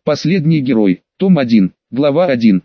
Последний герой. Том 1. Глава 1.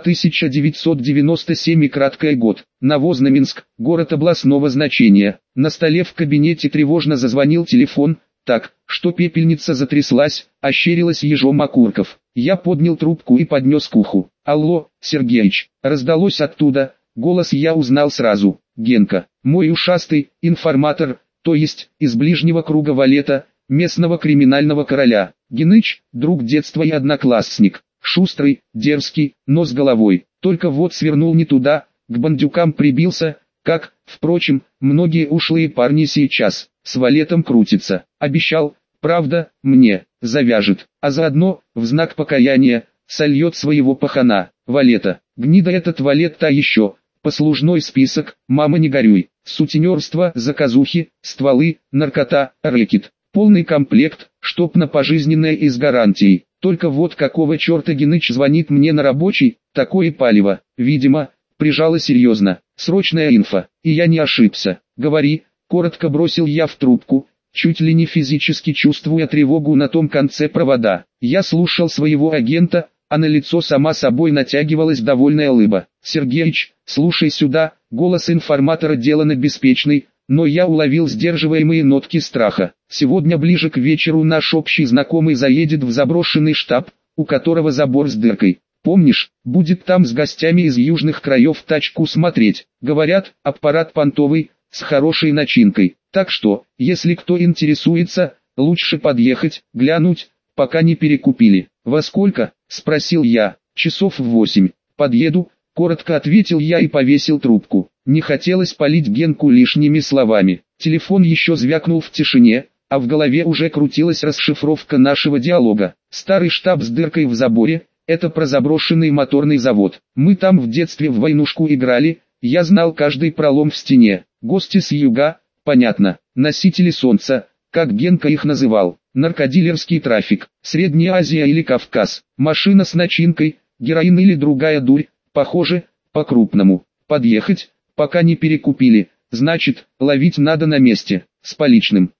1997 и краткое год. Новознаменск, город областного значения. На столе в кабинете тревожно зазвонил телефон, так, что пепельница затряслась, ощерилась ежом окурков. Я поднял трубку и поднес к уху. «Алло, Сергеич», раздалось оттуда, голос я узнал сразу. Генка, мой ушастый, информатор, то есть, из ближнего круга Валета, местного криминального короля. Геныч, друг детства и одноклассник. Шустрый, дерзкий, но с головой. Только вот свернул не туда, к бандюкам прибился, как, впрочем, многие ушлые парни сейчас, с Валетом крутятся. Обещал, правда, мне, завяжет, а заодно, в знак покаяния, сольет своего пахана, Валета. Гнида этот Валет та еще, послужной список, мама не горюй, сутенерство, заказухи, стволы, наркота, рэкет. Полный комплект, чтоб на пожизненное и с гарантией. Только вот какого черта Геныч звонит мне на рабочий, такое палево, видимо, прижало серьезно, срочная инфа, и я не ошибся. Говори, коротко бросил я в трубку, чуть ли не физически чувствуя тревогу на том конце провода. Я слушал своего агента, а на лицо сама собой натягивалась довольная улыбка. «Сергеич, слушай сюда», голос информатора делано беспечный, но я уловил сдерживаемые нотки страха. Сегодня ближе к вечеру наш общий знакомый заедет в заброшенный штаб, у которого забор с дыркой. Помнишь, будет там с гостями из южных краев тачку смотреть. Говорят, аппарат понтовый, с хорошей начинкой. Так что, если кто интересуется, лучше подъехать, глянуть, пока не перекупили. «Во сколько?» – спросил я. «Часов в 8. Подъеду», – коротко ответил я и повесил трубку. Не хотелось палить Генку лишними словами. Телефон еще звякнул в тишине, а в голове уже крутилась расшифровка нашего диалога. Старый штаб с дыркой в заборе – это про заброшенный моторный завод. Мы там в детстве в войнушку играли, я знал каждый пролом в стене. Гости с юга, понятно, носители солнца, как Генка их называл. Наркодилерский трафик, Средняя Азия или Кавказ, машина с начинкой, героин или другая дурь, похоже, по-крупному. Подъехать, пока не перекупили, значит, ловить надо на месте. С поличным,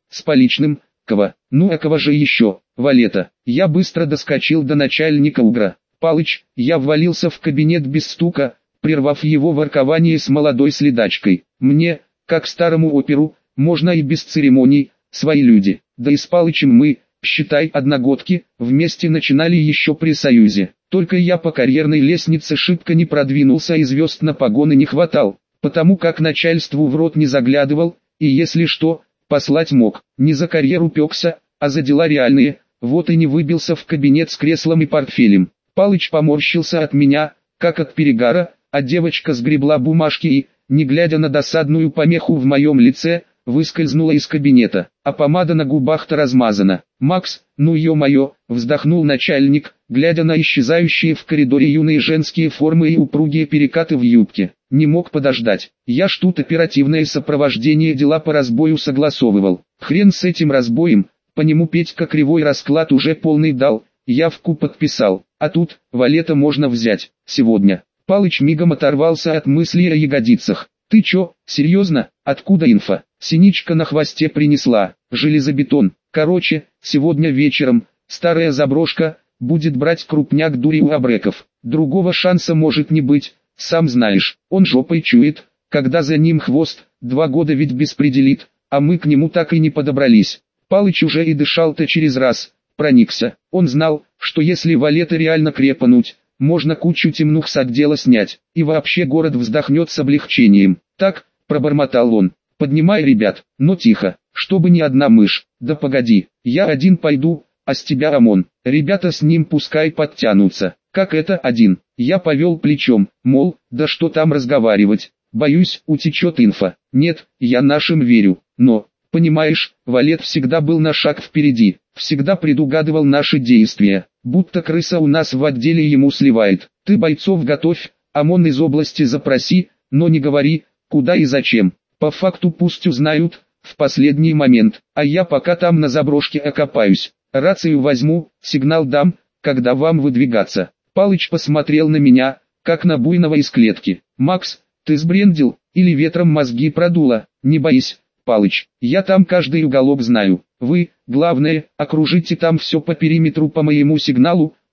кого? Ну а кого же еще? Валета. Я быстро доскочил до начальника УГРа. Палыч, я ввалился в кабинет без стука, прервав его воркование с молодой следачкой. Мне, как старому оперу, можно и без церемоний, свои люди. Да и с Палычем мы, считай, одногодки, вместе начинали еще при Союзе. Только я по карьерной лестнице шибко не продвинулся и звезд на погоны не хватал, потому как начальству в рот не заглядывал, и если что, послать мог. Не за карьеру пекся, а за дела реальные, вот и не выбился в кабинет с креслом и портфелем. Палыч поморщился от меня, как от перегара, а девочка сгребла бумажки и, не глядя на досадную помеху в моем лице, выскользнула из кабинета, а помада на губах-то размазана. «Макс, ну ё-моё», вздохнул начальник, глядя на исчезающие в коридоре юные женские формы и упругие перекаты в юбке. Не мог подождать. Я ж тут оперативное сопровождение дела по разбою согласовывал. Хрен с этим разбоем, по нему Петька кривой расклад уже полный дал, явку подписал. А тут, Валета можно взять, сегодня. Палыч мигом оторвался от мысли о ягодицах. «Ты чё, серьезно? Откуда инфа?» Синичка на хвосте принесла. «Железобетон. Короче, сегодня вечером, старая заброшка, будет брать крупняк дури у абреков. Другого шанса может не быть, сам знаешь. Он жопой чует, когда за ним хвост, 2 года ведь беспределит, а мы к нему так и не подобрались». Палыч уже и дышал-то через раз, проникся. Он знал, что если Валета реально крепануть, можно кучу темнух с отдела снять, и вообще город вздохнет с облегчением. «Так», — пробормотал он, — «поднимай ребят, но тихо, чтобы ни одна мышь». «Да погоди, я один пойду, а с тебя ОМОН, ребята с ним пускай подтянутся». «Как это один?» Я повел плечом, мол, да что там разговаривать, боюсь, утечет инфа. «Нет, я нашим верю, но, понимаешь, Валет всегда был на шаг впереди, всегда предугадывал наши действия. Будто крыса у нас в отделе ему сливает. Ты бойцов готовь, ОМОН из области запроси, но не говори, куда и зачем. По факту пусть узнают, в последний момент, а я пока там на заброшке окопаюсь. Рацию возьму, сигнал дам, когда вам выдвигаться». Палыч посмотрел на меня, как на буйного из клетки. «Макс, ты сбрендил, или ветром мозги продуло?» «Не боись, Палыч, я там каждый уголок знаю. Вы, главное, окружите там все по периметру по моему сигналу,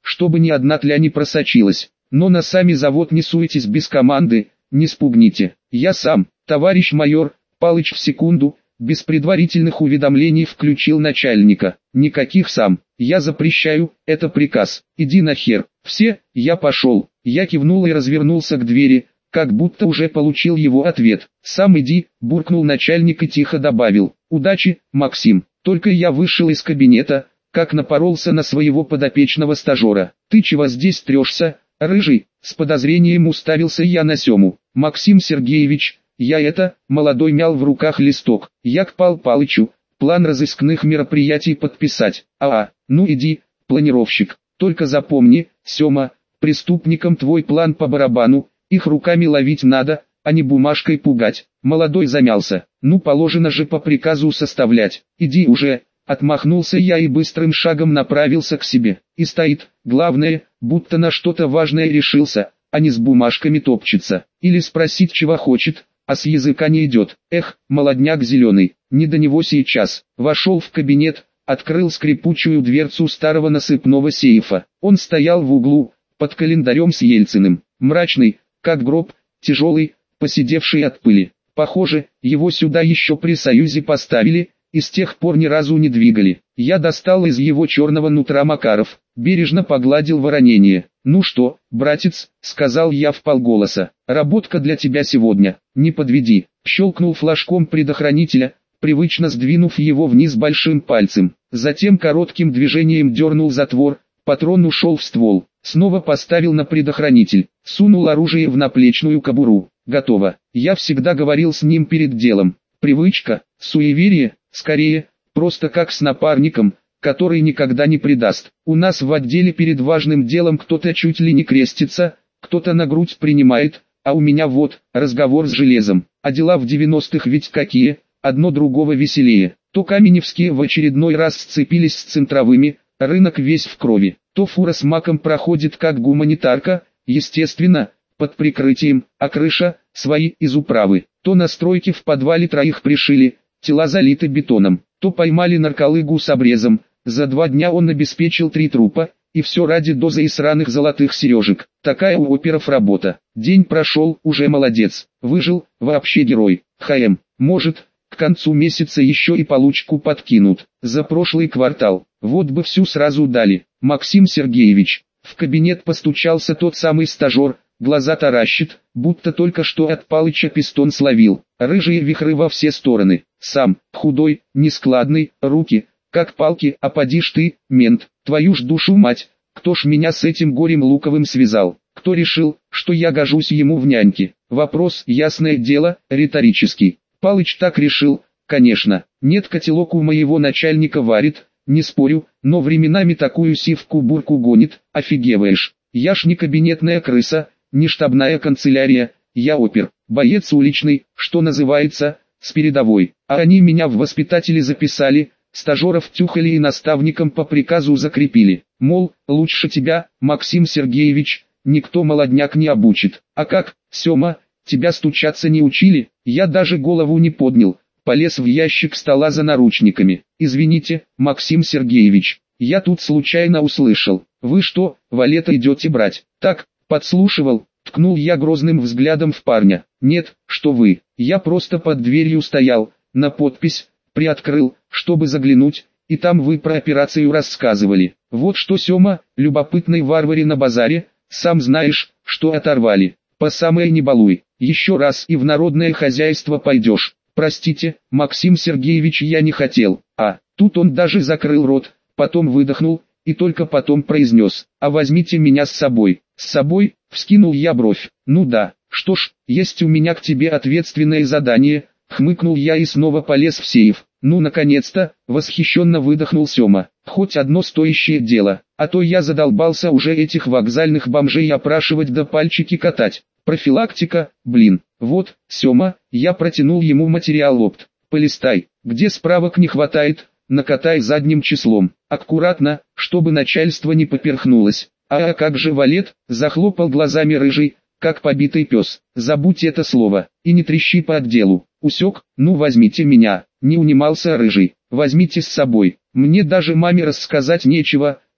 чтобы ни одна тля не просочилась. Но на сами завод не суетесь без команды, не спугните. Я сам, товарищ майор. Палыч в секунду, без предварительных уведомлений включил начальника. Никаких сам, я запрещаю, это приказ. Иди нахер. Все, я пошел. Я кивнул и развернулся к двери, как будто уже получил его ответ. Сам иди, буркнул начальник и тихо добавил. Удачи, Максим. Только я вышел из кабинета, как напоролся на своего подопечного стажера. Ты чего здесь трешься, рыжий? С подозрением уставился я на Сему. Максим Сергеевич, молодой мял в руках листок. Я к Пал Палычу, план разыскных мероприятий подписать. Ну иди, планировщик. Только запомни, Сема, преступникам твой план по барабану, их руками ловить надо, а не бумажкой пугать. Молодой замялся. Ну положено же по приказу составлять. Иди уже, отмахнулся я и быстрым шагом направился к себе. И стоит, главное, будто на что-то важное решился, а не с бумажками топчется. Или спросить чего хочет, а с языка не идет. Эх, молодняк зеленый, не до него сейчас. Вошел в кабинет, открыл скрипучую дверцу старого насыпного сейфа. Он стоял в углу, под календарем с Ельциным, мрачный, как гроб, тяжелый, поседевший от пыли. Похоже, его сюда еще при Союзе поставили, и с тех пор ни разу не двигали. Я достал из его черного нутра Макаров, бережно погладил воронение. «Ну что, братец», — сказал я вполголоса, — «работка для тебя сегодня, не подведи». Щелкнул флажком предохранителя, привычно сдвинув его вниз большим пальцем. Затем коротким движением дернул затвор, патрон ушел в ствол. Снова поставил на предохранитель, сунул оружие в наплечную кобуру. Готово. Я всегда говорил с ним перед делом. Привычка, суеверие, скорее, просто как с напарником, который никогда не предаст. У нас в отделе перед важным делом кто-то чуть ли не крестится, кто-то на грудь принимает, а у меня вот, разговор с железом. А дела в 90-х ведь какие, одно другого веселее. То каменевские в очередной раз сцепились с центровыми, рынок весь в крови. То фура с маком проходит как гуманитарка, естественно, под прикрытием, а крыша, свои из управы. То на стройке в подвале троих пришили, тела залиты бетоном. То поймали нарколыгу с обрезом, за 2 дня он обеспечил 3 трупа, и все ради дозы и сраных золотых сережек. Такая у оперов работа. День прошел, уже молодец, выжил, вообще герой. Может, к концу месяца еще и получку подкинут. За прошлый квартал, вот бы всю сразу дали. Максим Сергеевич, в кабинет постучался тот самый стажер, глаза таращит, будто только что от Палыча пистон словил. Рыжие вихры во все стороны. Сам, худой, нескладный, руки, как палки, а поди ж ты, мент, твою ж душу мать, кто ж меня с этим горем луковым связал, кто решил, что я гожусь ему в няньки? Вопрос, ясное дело, риторический. Палыч так решил, конечно, нет, котелок у моего начальника варит, не спорю, но временами такую сивку-бурку гонит, офигеваешь. Я ж не кабинетная крыса, не штабная канцелярия, я опер, боец уличный, что называется, с передовой. А они меня в воспитатели записали, стажеров тюхали и наставником по приказу закрепили. Мол, лучше тебя, Максим Сергеевич, никто молодняк не обучит. А как, Сема, тебя стучаться не учили? Я даже голову не поднял, полез в ящик стола за наручниками. Извините, Максим Сергеевич, я тут случайно услышал. Вы что, валета идете брать? Так, подслушивал, ткнул я грозным взглядом в парня. Нет, что вы, я просто под дверью стоял, на подпись, приоткрыл, чтобы заглянуть, и там вы про операцию рассказывали. Вот что, Сема, любопытный варваре на базаре, сам знаешь, что оторвали. По самое не балуй, еще раз и в народное хозяйство пойдешь. Простите, Максим Сергеевич, я не хотел. Тут он даже закрыл рот, потом выдохнул, и только потом произнес: а возьмите меня с собой. С собой? Вскинул я бровь. Ну да, что ж, есть у меня к тебе ответственное задание, хмыкнул я и снова полез в сейф. Ну наконец-то, восхищенно выдохнул Сема. Хоть одно стоящее дело, а то я задолбался уже этих вокзальных бомжей опрашивать да пальчики катать. Профилактика, блин. Вот, Сема, я протянул ему материал опт. Полистай, где справок не хватает, накатай задним числом. Аккуратно, чтобы начальство не поперхнулось. А как же валет, захлопал глазами рыжий, как побитый пес. Забудь это слово, и не трещи по отделу. Усек? Ну возьмите меня, не унимался рыжий. Возьмите с собой, мне даже маме рассказать нечего,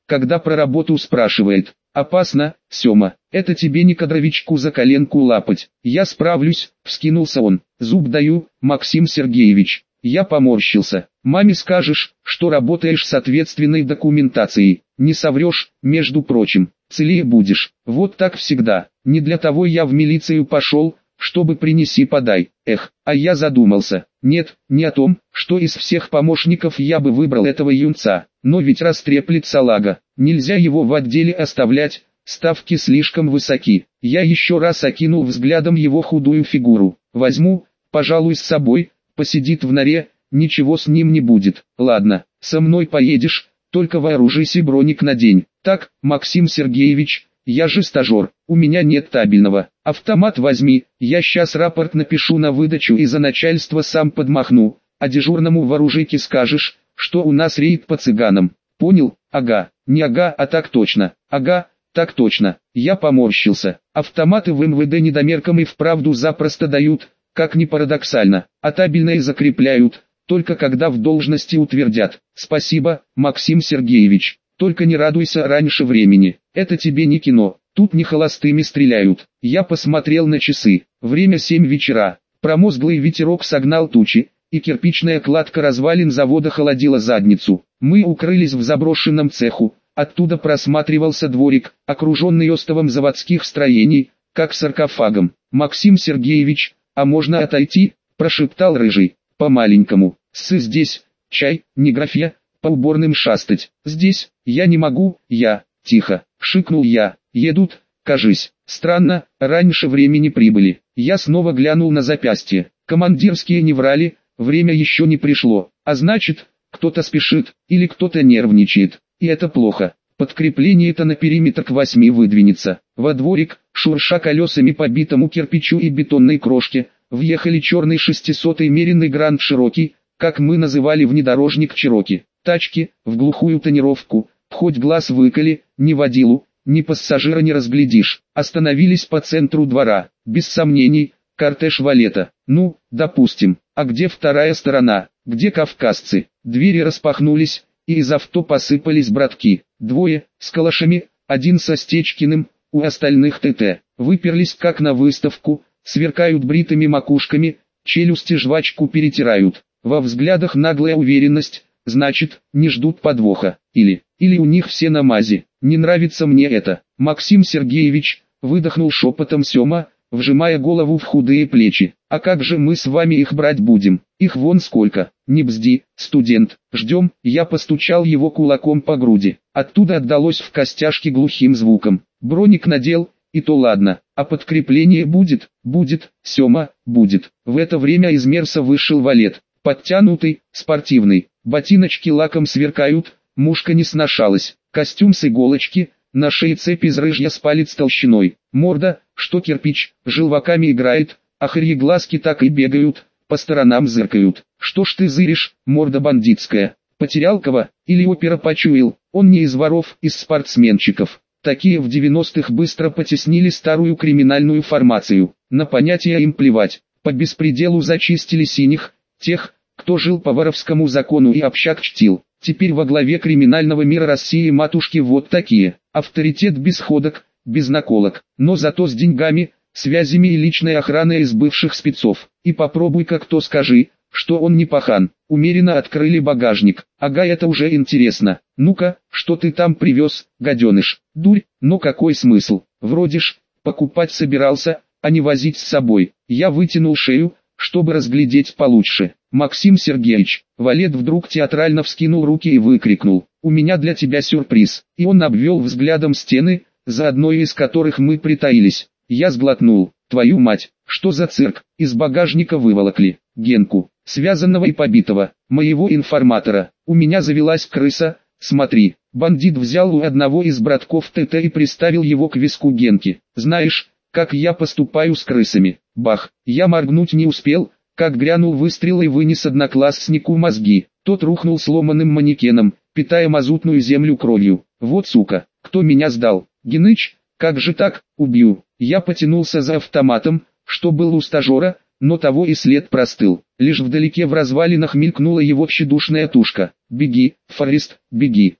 когда про работу спрашивает. Опасно, Сёма, это тебе не кадровичку за коленку лапать. Я справлюсь, вскинулся он. Зуб даю, Максим Сергеевич. Я поморщился. Маме скажешь, что работаешь с ответственной документацией. Не соврешь, между прочим, целее будешь. Вот так всегда. Не для того я в милицию пошел, чтобы принеси-подай. Эх, а я задумался. Нет, не о том, что из всех помощников я бы выбрал этого юнца. Но ведь растреплет салага. Нельзя его в отделе оставлять, ставки слишком высоки. Я еще раз окинул взглядом его худую фигуру. Возьму, пожалуй, с собой, посидит в норе, ничего с ним не будет. Ладно, со мной поедешь, только вооружись и броник надень. Так, Максим Сергеевич, я же стажер, у меня нет табельного. Автомат возьми, я сейчас рапорт напишу на выдачу и за начальство сам подмахну, а дежурному в оружейке скажешь, что у нас рейд по цыганам. Понял? Ага, не ага, а так точно. Ага, так точно. Я поморщился. Автоматы в МВД недомеркам и вправду запросто дают, как ни парадоксально, а табельные закрепляют, только когда в должности утвердят. Спасибо, Максим Сергеевич, только не радуйся раньше времени, это тебе не кино, тут не холостыми стреляют. Я посмотрел на часы, время 7 вечера, промозглый ветерок согнал тучи, и кирпичная кладка развалин завода холодила задницу. Мы укрылись в заброшенном цеху, оттуда просматривался дворик, окруженный остовом заводских строений, как саркофагом. Максим Сергеевич, а можно отойти? Прошептал рыжий, по-маленькому. Здесь, чай, не графья, по уборным шастать. Здесь, я не могу, тихо, шикнул я, едут, кажись. Странно, раньше времени прибыли. Я снова глянул на запястье. Командирские не врали, время еще не пришло. А значит, кто-то спешит, или кто-то нервничает. И это плохо. Подкрепление-то на периметр к 8 выдвинется. Во дворик, шурша колесами по битому кирпичу и бетонной крошке, въехали черный 600-й меренный Гранд Чироки, как мы называли внедорожник Чироки. Тачки, в глухую тонировку, хоть глаз выколи, ни водилу, ни пассажира не разглядишь. Остановились по центру двора, без сомнений, кортеж валета. Ну, допустим, а где вторая сторона, где кавказцы? Двери распахнулись, и из авто посыпались братки. Двое, с калашами, один со Стечкиным, у остальных ТТ. Выперлись как на выставку, сверкают бритыми макушками, челюсти жвачку перетирают. Во взглядах наглая уверенность, значит, не ждут подвоха. Или у них все на мази. Не нравится мне это. Максим Сергеевич, выдохнул шепотом Сёма, вжимая голову в худые плечи. А как же мы с вами их брать будем? Их вон сколько. Не бзди, студент. Ждем. Я постучал его кулаком по груди. Оттуда отдалось в костяшке глухим звуком. Броник надел, и то ладно. А подкрепление будет? Будет, Сёма, будет. В это время из Мерса вышел валет. Подтянутый, спортивный. Ботиночки лаком сверкают, мушка не сношалась. Костюм с иголочки, на шее цепь из рыжья с палец толщиной. Морда, что кирпич, желваками играет, а глазки так и бегают, по сторонам зыркают. Что ж ты зыришь, морда бандитская? Потерял кого, или опера почуял? Он не из воров, из спортсменчиков. Такие в 90-х быстро потеснили старую криминальную формацию. На понятия им плевать. По беспределу зачистили синих, тех, кто жил по воровскому закону и общак чтил. Теперь во главе криминального мира России матушки вот такие. Авторитет без ходок, без наколок, но зато с деньгами, связями и личной охраной из бывших спецов. И попробуй-ка кто скажи, что он не пахан. Умеренно открыли багажник. Ага, это уже интересно. Ну-ка, что ты там привез, гаденыш? Дурь, но какой смысл? Вроде ж, покупать собирался, а не возить с собой. Я вытянул шею, чтобы разглядеть получше. Максим Сергеевич, валет вдруг театрально вскинул руки и выкрикнул: «У меня для тебя сюрприз!» И он обвел взглядом стены, за одной из которых мы притаились. Я сглотнул. Твою мать, что за цирк? Из багажника выволокли Генку, связанного и побитого, моего информатора. У меня завелась крыса, смотри. Бандит взял у одного из братков ТТ и приставил его к виску Генки. Знаешь, как я поступаю с крысами? Бах, я моргнуть не успел, как грянул выстрел и вынес однокласснику мозги. Тот рухнул сломанным манекеном, питая мазутную землю кровью. Вот сука, кто меня сдал? Геныч, как же так, убью. Я потянулся за автоматом, что был у стажера, но того и след простыл. Лишь вдалеке в развалинах мелькнула его тщедушная тушка. Беги, Форест, беги.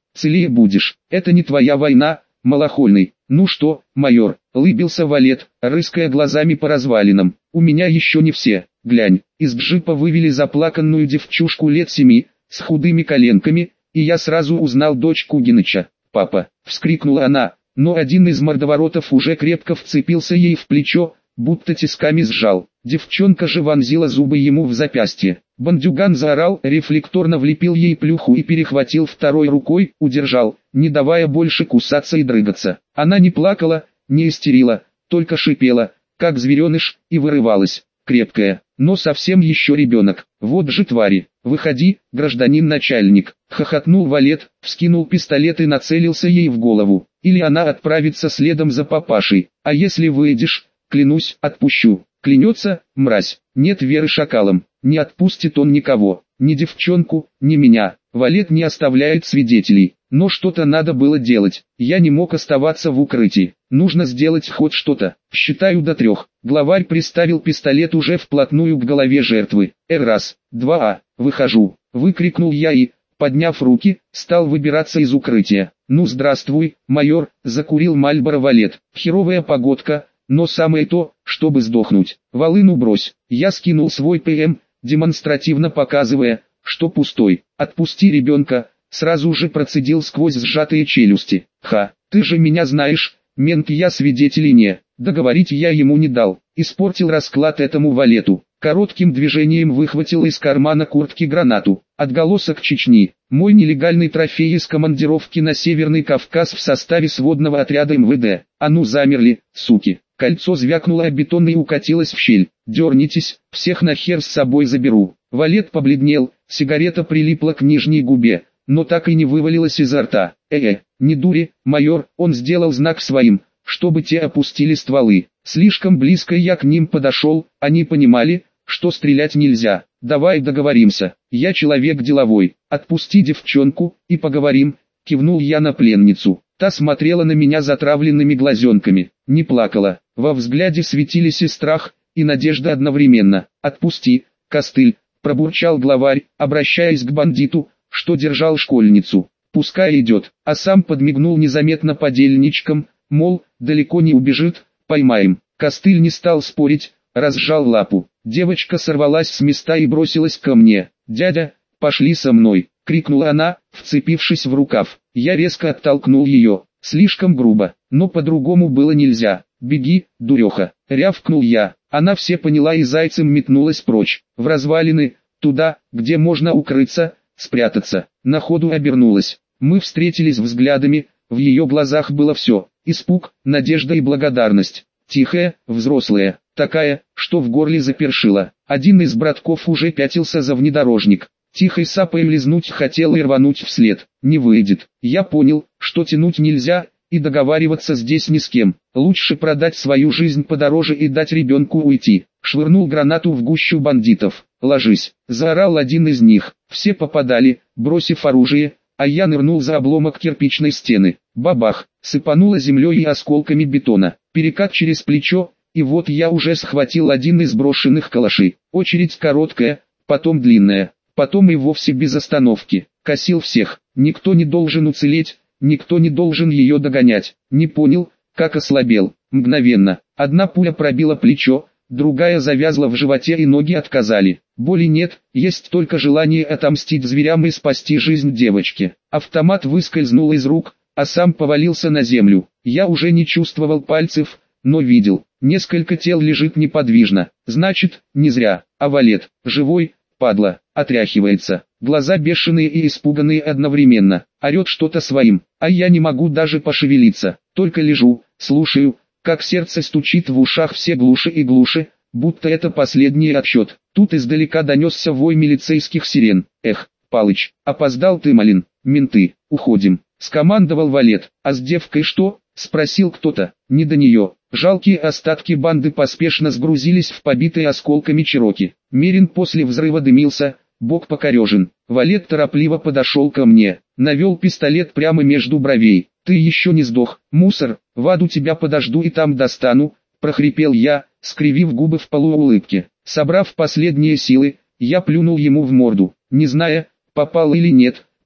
целее будешь. Это не твоя война, малохольный. Ну что, майор, лыбился Валет, рыская глазами по развалинам. У меня еще не все, глянь. Из джипа вывели заплаканную девчушку лет 7, с худыми коленками, и я сразу узнал дочь Кугиныча. «Папа!» — вскрикнула она, но один из мордоворотов уже крепко вцепился ей в плечо, будто тисками сжал. Девчонка же вонзила зубы ему в запястье. Бандюган заорал, рефлекторно влепил ей плюху и перехватил второй рукой, удержал, не давая больше кусаться и дрыгаться. Она не плакала, не истерила, только шипела, как звереныш, и вырывалась, крепкая, но совсем еще ребенок. «Вот же твари! Выходи, гражданин начальник!» — хохотнул Валет, вскинул пистолет и нацелился ей в голову. «Или она отправится следом за папашей, а если выйдешь, клянусь, отпущу». Клянется, мразь, нет веры шакалам, не отпустит он никого, ни девчонку, ни меня. Валет не оставляет свидетелей, но что-то надо было делать, я не мог оставаться в укрытии, нужно сделать хоть что-то. Считаю до 3, главарь приставил пистолет уже вплотную к голове жертвы. Раз, два, выхожу, выкрикнул я и, подняв руки, стал выбираться из укрытия. Ну здравствуй, майор, закурил Мальборо Валет, херовая погодка. Но самое то, чтобы сдохнуть. Волыну брось. Я скинул свой ПМ, демонстративно показывая, что пустой. Отпусти ребенка, сразу же процедил сквозь сжатые челюсти. Ха, ты же меня знаешь, мент, я свидетелей не. Договорить я ему не дал. Испортил расклад этому Валету. Коротким движением выхватил из кармана куртки гранату. Отголосок Чечни. Мой нелегальный трофей из командировки на Северный Кавказ в составе сводного отряда МВД. А ну замерли, суки. Кольцо звякнуло о бетон и укатилось в щель. «Дернитесь, всех нахер с собой заберу». Валет побледнел, сигарета прилипла к нижней губе, но так и не вывалилась изо рта. Не дури, майор», он сделал знак своим, чтобы те опустили стволы. Слишком близко я к ним подошел, они понимали, что стрелять нельзя. «Давай договоримся, я человек деловой, отпусти девчонку, и поговорим», кивнул я на пленницу. Та смотрела на меня затравленными глазенками, не плакала, во взгляде светились и страх, и надежда одновременно. «Отпусти, костыль», пробурчал главарь, обращаясь к бандиту, что держал школьницу. «Пускай идет», а сам подмигнул незаметно подельничкам, мол, далеко не убежит, поймаем. Костыль не стал спорить, разжал лапу. Девочка сорвалась с места и бросилась ко мне. «Дядя, пошли со мной», — крикнула она, вцепившись в рукав. Я резко оттолкнул ее, слишком грубо, но по-другому было нельзя. «Беги, дуреха», — рявкнул я. Она все поняла и зайцем метнулась прочь, в развалины, туда, где можно укрыться, спрятаться. На ходу обернулась. Мы встретились взглядами, в ее глазах было все: испуг, надежда и благодарность. Тихая, взрослая, такая, что в горле запершила. Один из братков уже пятился за внедорожник. Тихой сапой лизнуть хотел и рвануть вслед. Не выйдет. Я понял, что тянуть нельзя, и договариваться здесь ни с кем. Лучше продать свою жизнь подороже и дать ребенку уйти. Швырнул гранату в гущу бандитов. «Ложись!» — заорал один из них. Все попадали, бросив оружие, а я нырнул за обломок кирпичной стены. Бабах! Сыпануло землей и осколками бетона. Перекат через плечо, и вот я уже схватил один из брошенных калашей. Очередь короткая, потом длинная, потом и вовсе без остановки. Косил всех. Никто не должен уцелеть, никто не должен ее догонять. Не понял, как ослабел. Мгновенно. Одна пуля пробила плечо, другая завязла в животе и ноги отказали. Боли нет, есть только желание отомстить зверям и спасти жизнь девочки. Автомат выскользнул из рук, а сам повалился на землю. Я уже не чувствовал пальцев, но видел. Несколько тел лежит неподвижно. Значит, не зря. А Валет, живой, падла, отряхивается. Глаза бешеные и испуганные одновременно. Орет что-то своим, а я не могу даже пошевелиться. Только лежу, слушаю, как сердце стучит в ушах все глуше и глуше, будто это последний отсчет. Тут издалека донесся вой милицейских сирен. «Эх, Палыч, опоздал ты, малин, менты, уходим», — скомандовал Валет. «А с девкой что?» — спросил кто-то. «Не до нее». Жалкие остатки банды поспешно сгрузились в побитые осколками чероки. Мерин после взрыва дымился, бок покорежен. Валет торопливо подошел ко мне, навел пистолет прямо между бровей. «Ты еще не сдох, мусор, в аду тебя подожду и там достану», — прохрипел я, скривив губы в полуулыбке. Собрав последние силы, я плюнул ему в морду, не зная, попал или нет,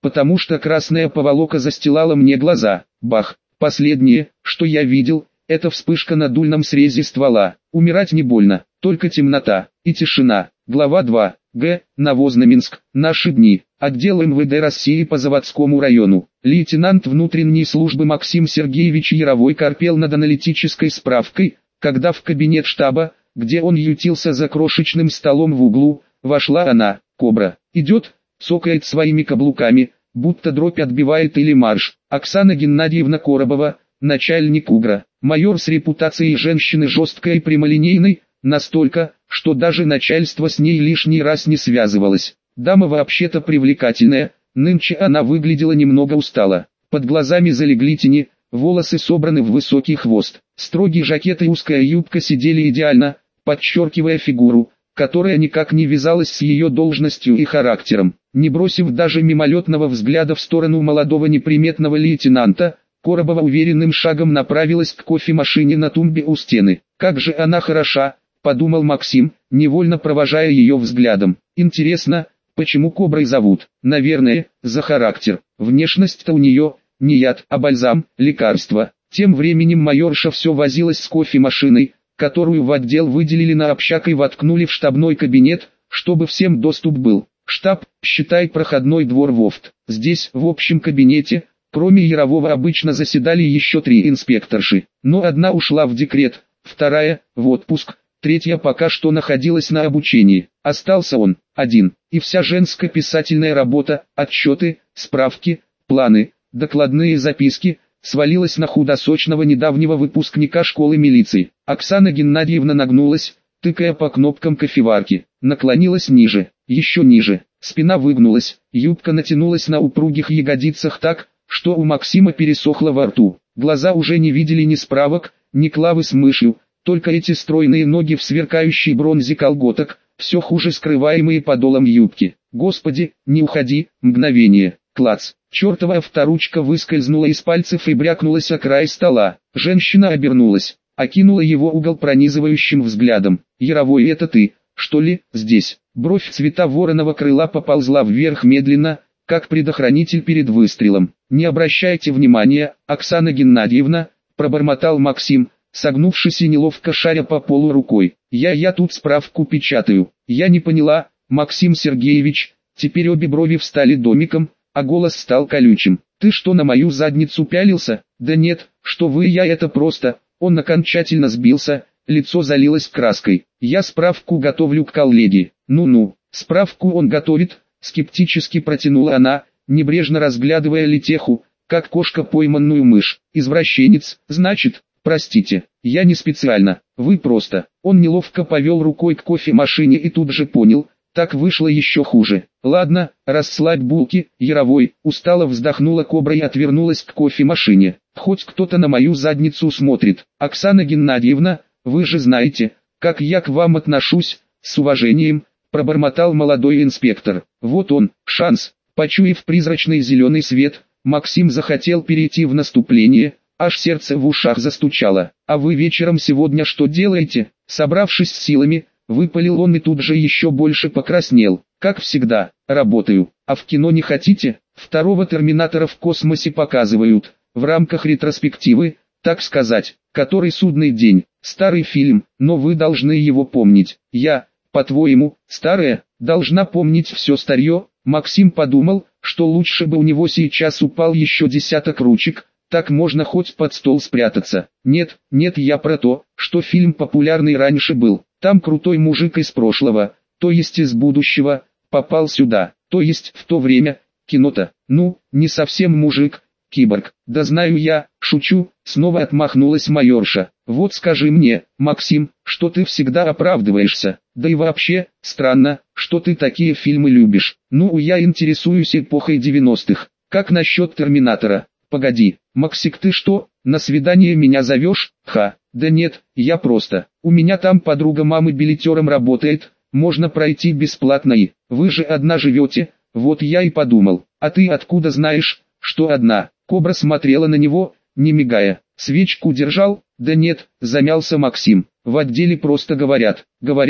потому что красная поволока застилала мне глаза. Бах! Последнее, что я видел, это вспышка на дульном срезе ствола. Умирать не больно, только темнота и тишина. Глава 2. Г. Новознаменск. Наши дни. Отдел МВД России по Заводскому району. Лейтенант внутренней службы Максим Сергеевич Яровой корпел над аналитической справкой, когда в кабинет штаба, где он ютился за крошечным столом в углу, вошла она, кобра. Идет, цокает своими каблуками, будто дробь отбивает или марш. Оксана Геннадьевна Коробова, начальник УГРа. Майор с репутацией женщины жесткой и прямолинейной, настолько, что даже начальство с ней лишний раз не связывалось. Дама вообще-то привлекательная, нынче она выглядела немного устала. Под глазами залегли тени, волосы собраны в высокий хвост. Строгий жакет и узкая юбка сидели идеально, подчеркивая фигуру, которая никак не вязалась с ее должностью и характером. Не бросив даже мимолетного взгляда в сторону молодого неприметного лейтенанта, Коробова уверенным шагом направилась к кофемашине на тумбе у стены. «Как же она хороша!» — подумал Максим, невольно провожая ее взглядом. «Интересно, почему коброй зовут? Наверное, за характер. Внешность-то у нее не яд, а бальзам, лекарство». Тем временем майорша все возилась с кофемашиной, которую в отдел выделили на общак и воткнули в штабной кабинет, чтобы всем доступ был. Штаб, считай, проходной двор ВОФТ. Здесь, в общем кабинете, кроме Ярового обычно заседали еще 3 инспекторши, но одна ушла в декрет, вторая – в отпуск, третья пока что находилась на обучении. Остался он, один, и вся женская писательная работа, отчеты, справки, планы, докладные записки, свалилась на худосочного недавнего выпускника школы милиции. Оксана Геннадьевна нагнулась, тыкая по кнопкам кофеварки, наклонилась ниже, еще ниже, спина выгнулась, юбка натянулась на упругих ягодицах так, что у Максима пересохло во рту. Глаза уже не видели ни справок, ни клавы с мышью, только эти стройные ноги в сверкающей бронзе колготок, все хуже скрываемые подолом юбки. «Господи, не уходи!» Мгновение. Клац. Чертова авторучка выскользнула из пальцев и брякнулась о край стола. Женщина обернулась, окинула его угол пронизывающим взглядом. «Яровой, это ты, что ли, здесь?» Бровь цвета вороного крыла поползла вверх медленно, как предохранитель перед выстрелом. «Не обращайте внимания, Оксана Геннадьевна», — пробормотал Максим, согнувшись и неловко шаря по полу рукой. Я тут справку печатаю». «Я не поняла, Максим Сергеевич». Теперь обе брови встали домиком, а голос стал колючим. «Ты что, на мою задницу пялился?» «Да нет, что вы, я это просто...» Он окончательно сбился, лицо залилось краской. «Я справку готовлю к коллеге». «Ну-ну, справку он готовит», — скептически протянула она, небрежно разглядывая Летеху, как кошка пойманную мышь. «Извращенец, значит, простите, я не специально, вы просто...» Он неловко повел рукой к кофемашине и тут же понял, так вышло еще хуже. «Ладно, расслабь булки, Яровой», устало вздохнула кобра и отвернулась к кофемашине. «Хоть кто-то на мою задницу смотрит. Оксана Геннадьевна, вы же знаете, как я к вам отношусь, с уважением», пробормотал молодой инспектор. Вот он, шанс. Почуяв призрачный зеленый свет, Максим захотел перейти в наступление, аж сердце в ушах застучало. «А вы вечером сегодня что делаете?» Собравшись с силами, выпалил он и тут же еще больше покраснел. «Как всегда, работаю. А в кино не хотите? Второго Терминатора в космосе показывают, в рамках ретроспективы, так сказать, который судный день. Старый фильм, но вы должны его помнить. Я, по-твоему, старая, должна помнить все старье?» Максим подумал, что лучше бы у него сейчас упал еще десяток ручек, так можно хоть под стол спрятаться. Нет, я про то, что фильм популярный раньше был. Там крутой мужик из прошлого, то есть из будущего, попал сюда, то есть в то время, кино-то, ну, не совсем мужик, киборг. Да знаю я, шучу, снова отмахнулась майорша. Вот скажи мне, Максим, что ты всегда оправдываешься, да и вообще, странно, что ты такие фильмы любишь. Ну, я интересуюсь эпохой 90-х, как насчет Терминатора? Погоди, Максик, ты что, на свидание меня зовешь? Ха, да нет, я просто, у меня там подруга мамы билетером работает, можно пройти бесплатно и, вы же одна живете, вот я и подумал, а ты откуда знаешь, что одна? Кобра смотрела на него, не мигая. Свечку держал? Да нет, замялся Максим. В отделе просто говорят,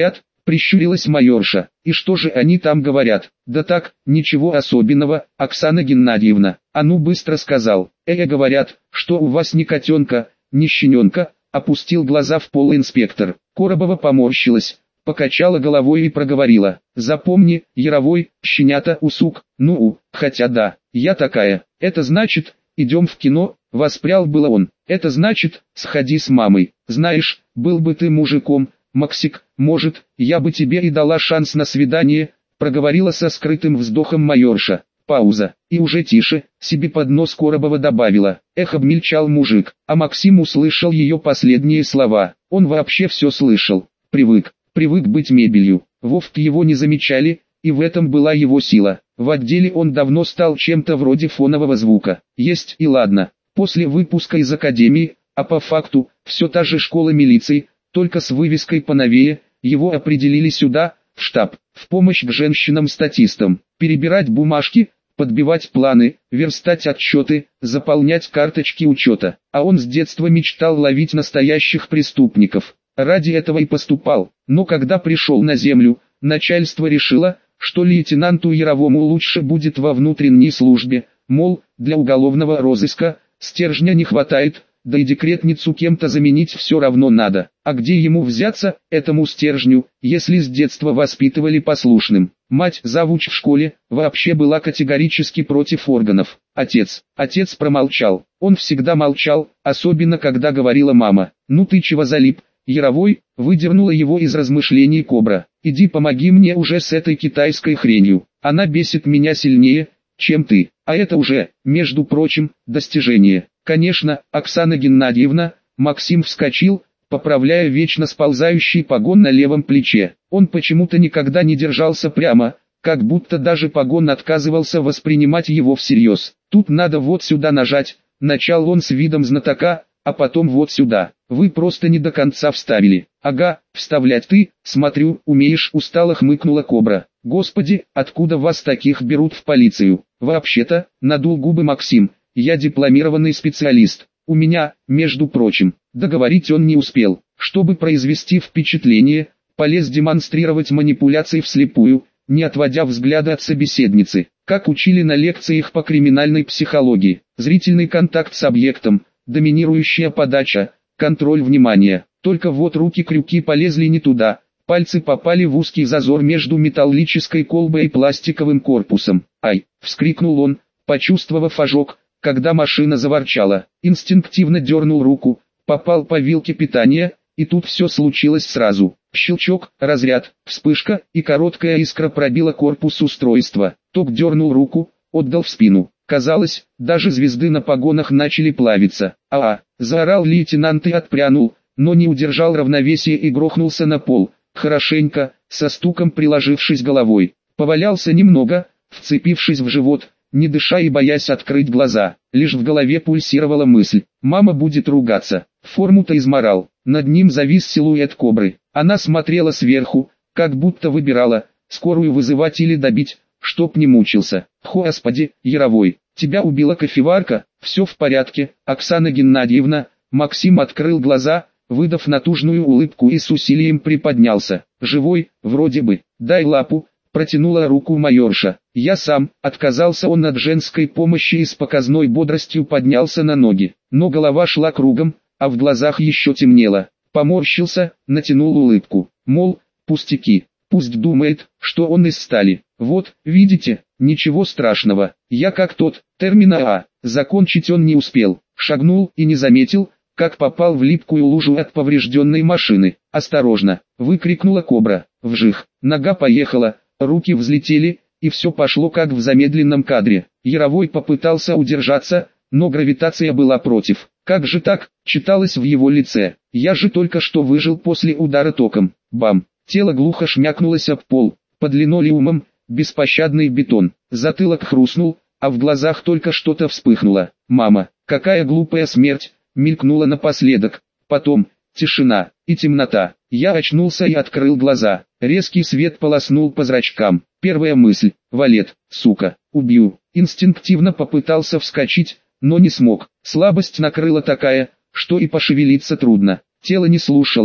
Прищурилась майорша. И что же они там говорят? Да так, ничего особенного, Оксана Геннадьевна. А ну быстро сказал. Говорят, что у вас ни котенка, ни щененка. Опустил глаза в пол инспектор. Коробова поморщилась, покачала головой и проговорила. Запомни, Яровой, щенята усук. Ну, хотя да, я такая. Это значит, идем в кино. Воспрял было он. Это значит, сходи с мамой. Знаешь, был бы ты мужиком, Максик, может, я бы тебе и дала шанс на свидание, проговорила со скрытым вздохом майорша. Пауза, и уже тише, себе под нос Коробова добавила. Обмельчал мужик, а Максим услышал ее последние слова. Он вообще все слышал. Привык быть мебелью. Вовк его не замечали, и в этом была его сила. В отделе он давно стал чем-то вроде фонового звука. Есть и ладно. После выпуска из академии, а по факту, все та же школа милиции, только с вывеской поновее, его определили сюда, в штаб, в помощь к женщинам-статистам, перебирать бумажки, подбивать планы, верстать отчеты, заполнять карточки учета. А он с детства мечтал ловить настоящих преступников. Ради этого и поступал. Но когда пришел на землю, начальство решило, что лейтенанту Яровому лучше будет во внутренней службе, мол, для уголовного розыска стержня не хватает, да и декретницу кем-то заменить все равно надо. А где ему взяться, этому стержню, если с детства воспитывали послушным? Мать, завуч в школе, вообще была категорически против органов. Отец промолчал. Он всегда молчал, особенно когда говорила мама. «Ну ты чего залип, Яровой?» Выдернула его из размышлений Кобра. «Иди помоги мне уже с этой китайской хренью. Она бесит меня сильнее, чем ты. А это уже, между прочим, достижение». «Конечно, Оксана Геннадьевна», Максим вскочил, поправляя вечно сползающий погон на левом плече. Он почему-то никогда не держался прямо, как будто даже погон отказывался воспринимать его всерьез. «Тут надо вот сюда нажать», начал он с видом знатока, «а потом вот сюда. Вы просто не до конца вставили». «Ага, вставлять ты, смотрю, умеешь», устало хмыкнула Кобра. «Господи, откуда вас таких берут в полицию?» «Вообще-то», надул губы Максим, «я дипломированный специалист. У меня, между прочим». Договорить он не успел. Чтобы произвести впечатление, полез демонстрировать манипуляции вслепую, не отводя взгляда от собеседницы. Как учили на лекциях по криминальной психологии. Зрительный контакт с объектом, доминирующая подача, контроль внимания. Только вот руки-крюки полезли не туда. Пальцы попали в узкий зазор между металлической колбой и пластиковым корпусом. «Ай!» — вскрикнул он, почувствовав ожог, когда машина заворчала. Инстинктивно дернул руку, попал по вилке питания, и тут все случилось сразу. Щелчок, разряд, вспышка, и короткая искра пробила корпус устройства. Ток дернул руку, отдал в спину. Казалось, даже звезды на погонах начали плавиться. Заорал лейтенант и отпрянул, но не удержал равновесия и грохнулся на пол, хорошенько, со стуком приложившись головой. Повалялся немного, вцепившись в живот, не дыша и боясь открыть глаза. Лишь в голове пульсировала мысль: мама будет ругаться. Форму-то изморал. Над ним завис силуэт Кобры. Она смотрела сверху, как будто выбирала, скорую вызывать или добить, чтоб не мучился. «Господи, Яровой, тебя убила кофеварка?» «Все в порядке, Оксана Геннадьевна». Максим открыл глаза, выдав натужную улыбку, и с усилием приподнялся. «Живой, вроде бы. Дай лапу», протянула руку майорша. «Я сам», отказался он от женской помощи и с показной бодростью поднялся на ноги. Но голова шла кругом, а в глазах еще темнело. Поморщился, натянул улыбку. Мол, пустяки, пусть думает, что он из стали. Вот, видите, ничего страшного. Я как тот, термина Закончить он не успел. Шагнул и не заметил, как попал в липкую лужу от поврежденной машины. «Осторожно!» — выкрикнула Кобра. Вжих, нога поехала, руки взлетели, и все пошло как в замедленном кадре. Яровой попытался удержаться, но гравитация была против. «Как же так?» — читалось в его лице. «Я же только что выжил после удара током». Бам! Тело глухо шмякнулось об пол. Под линолеумом беспощадный бетон. Затылок хрустнул, а в глазах только что-то вспыхнуло. «Мама, какая глупая смерть!» мелькнула напоследок. Потом тишина и темнота. Я очнулся и открыл глаза. Резкий свет полоснул по зрачкам. Первая мысль: Валет, сука, убью. Инстинктивно попытался вскочить, но не смог. Слабость накрыла такая, что и пошевелиться трудно. Тело не слушалось,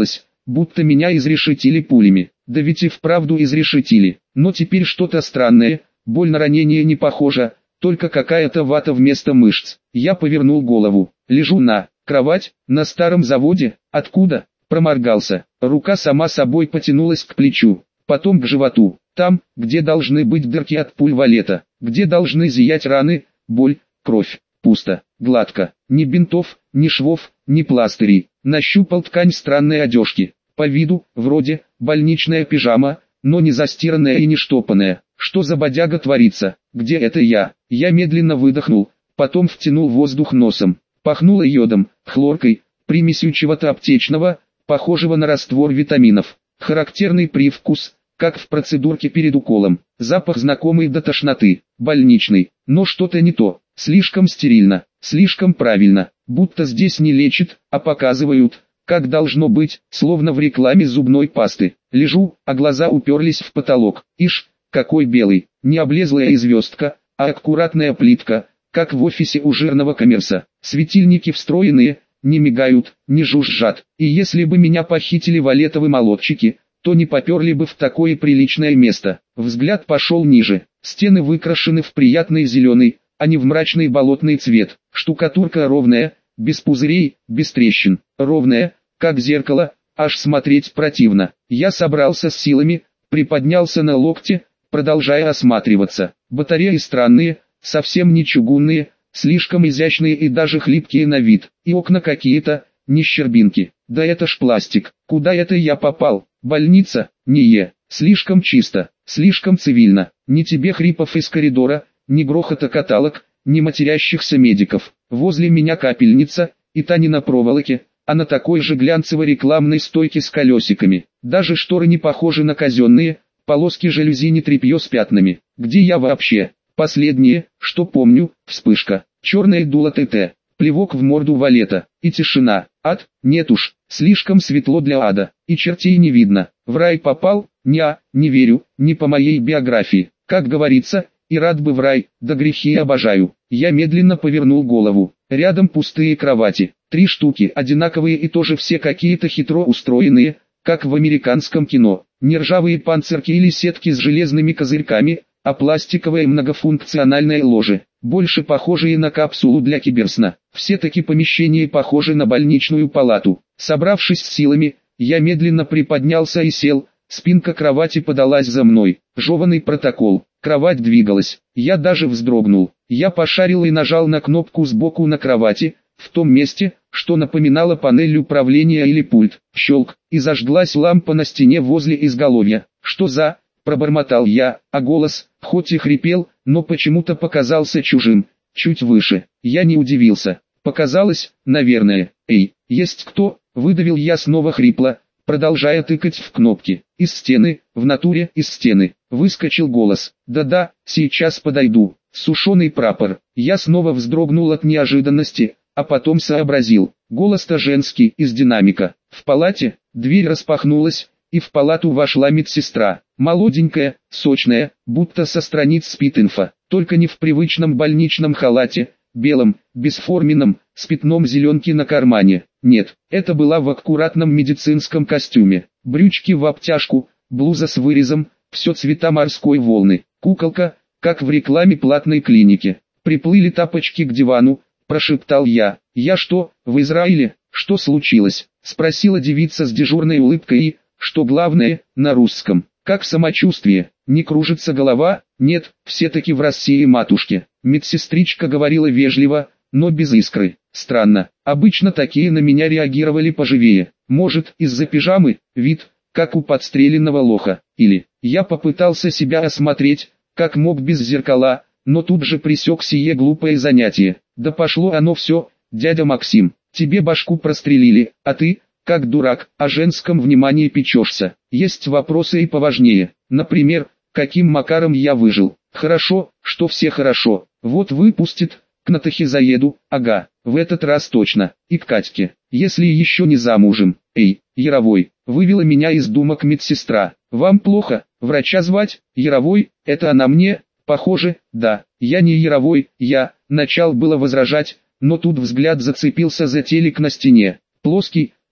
будто меня изрешетили пулями. Да ведь и вправду изрешетили. Но теперь что-то странное, боль на ранение не похожа, только какая-то вата вместо мышц. Я повернул голову. Лежу на кровать, на старом заводе. Откуда? Проморгался. Рука сама собой потянулась к плечу, потом к животу. Там, где должны быть дырки от пуль валета, где должны зиять раны, боль, кровь. Пусто, гладко. Ни бинтов, ни швов, ни пластырей. Нащупал ткань странной одежки. По виду, вроде, больничная пижама, но не застиранная и не штопанная. Что за бодяга творится? Где это я? Я медленно выдохнул, потом втянул воздух носом. Пахнуло йодом, хлоркой, примесью чего-то аптечного, похожего на раствор витаминов. Характерный привкус, как в процедурке перед уколом. Запах знакомый до тошноты, больничный, но что-то не то. Слишком стерильно, слишком правильно, будто здесь не лечат, а показывают, как должно быть, словно в рекламе зубной пасты. Лежу, а глаза уперлись в потолок. Ишь, какой белый, не облезлая звездка, а аккуратная плитка, как в офисе у жирного коммерса. Светильники встроенные, не мигают, не жужжат. И если бы меня похитили валетовые молодчики, то не поперли бы в такое приличное место. Взгляд пошел ниже. Стены выкрашены в приятный зеленый, а не в мрачный болотный цвет. Штукатурка ровная, без пузырей, без трещин. Ровная, как зеркало, аж смотреть противно. Я собрался с силами, приподнялся на локте, продолжая осматриваться. Батареи странные, совсем не чугунные, слишком изящные и даже хлипкие на вид. И окна какие-то, не щербинки. Да это ж пластик. Куда это я попал? Больница? Слишком чисто, слишком цивильно. Ни тебе хрипов из коридора, ни грохота каталог, ни матерящихся медиков. Возле меня капельница, и та не на проволоке, а на такой же глянцево-рекламной стойке с колесиками. Даже шторы не похожи на казенные, полоски жалюзи не тряпье с пятнами. Где я вообще? Последнее, что помню, вспышка, черное дуло ТТ, плевок в морду валета, и тишина. Ад? Нет уж, слишком светло для ада, и чертей не видно. В рай попал? Не верю, не по моей биографии. Как говорится, и рад бы в рай, да грехи обожаю. Я медленно повернул голову. Рядом пустые кровати, 3 штуки, одинаковые и тоже все какие-то хитро устроенные, как в американском кино. Не ржавые панцирки или сетки с железными козырьками, а пластиковое многофункциональное ложе, больше похожие на капсулу для киберсна. Все-таки помещения похожи на больничную палату. Собравшись с силами, я медленно приподнялся и сел, спинка кровати подалась за мной. Жеванный протокол. Кровать двигалась. Я даже вздрогнул. Я пошарил и нажал на кнопку сбоку на кровати, в том месте, что напоминало панель управления или пульт. Щелк, и зажглась лампа на стене возле изголовья. Что за... Пробормотал я, а голос, хоть и хрипел, но почему-то показался чужим, чуть выше. Я не удивился. Показалось, наверное. «Эй, есть кто?» — выдавил я снова хрипло, продолжая тыкать в кнопки. «Из стены, в натуре из стены», — выскочил голос. «Да-да, сейчас подойду». Сушеный прапор. Я снова вздрогнул от неожиданности, а потом сообразил. Голос-то женский, из динамика. В палате, дверь распахнулась, и в палату вошла медсестра. Молоденькая, сочная, будто со страниц Спит-инфо, только не в привычном больничном халате, белом, бесформенном, с пятном зеленки на кармане. Нет, это была в аккуратном медицинском костюме. Брючки в обтяжку, блуза с вырезом, все цвета морской волны. Куколка, как в рекламе платной клиники. «Приплыли тапочки к дивану», — прошептал я. «Я что, в Израиле? Что случилось?» — спросила девица с дежурной улыбкой и, что главное, на русском. «Как самочувствие? Не кружится голова?» «Нет, все-таки в России, матушке». Медсестричка говорила вежливо, но без искры. Странно, обычно такие на меня реагировали поживее. Может, из-за пижамы, вид, как у подстреленного лоха. Или, я попытался себя осмотреть, как мог без зеркала, но тут же пресек сие глупое занятие. Да пошло оно все, дядя Максим, тебе башку прострелили, а ты, как дурак, о женском внимании печешься. Есть вопросы и поважнее. Например, каким макаром я выжил. Хорошо, что все хорошо. Вот выпустит, к Натахе заеду, ага, в этот раз точно. И к Катьке, если еще не замужем. Эй, Яровой, вывела меня из думок медсестра. Вам плохо, врача звать? Яровой, это она мне? Похоже, да. Я не Яровой, начал было возражать, но тут взгляд зацепился за телек на стене. Плоский,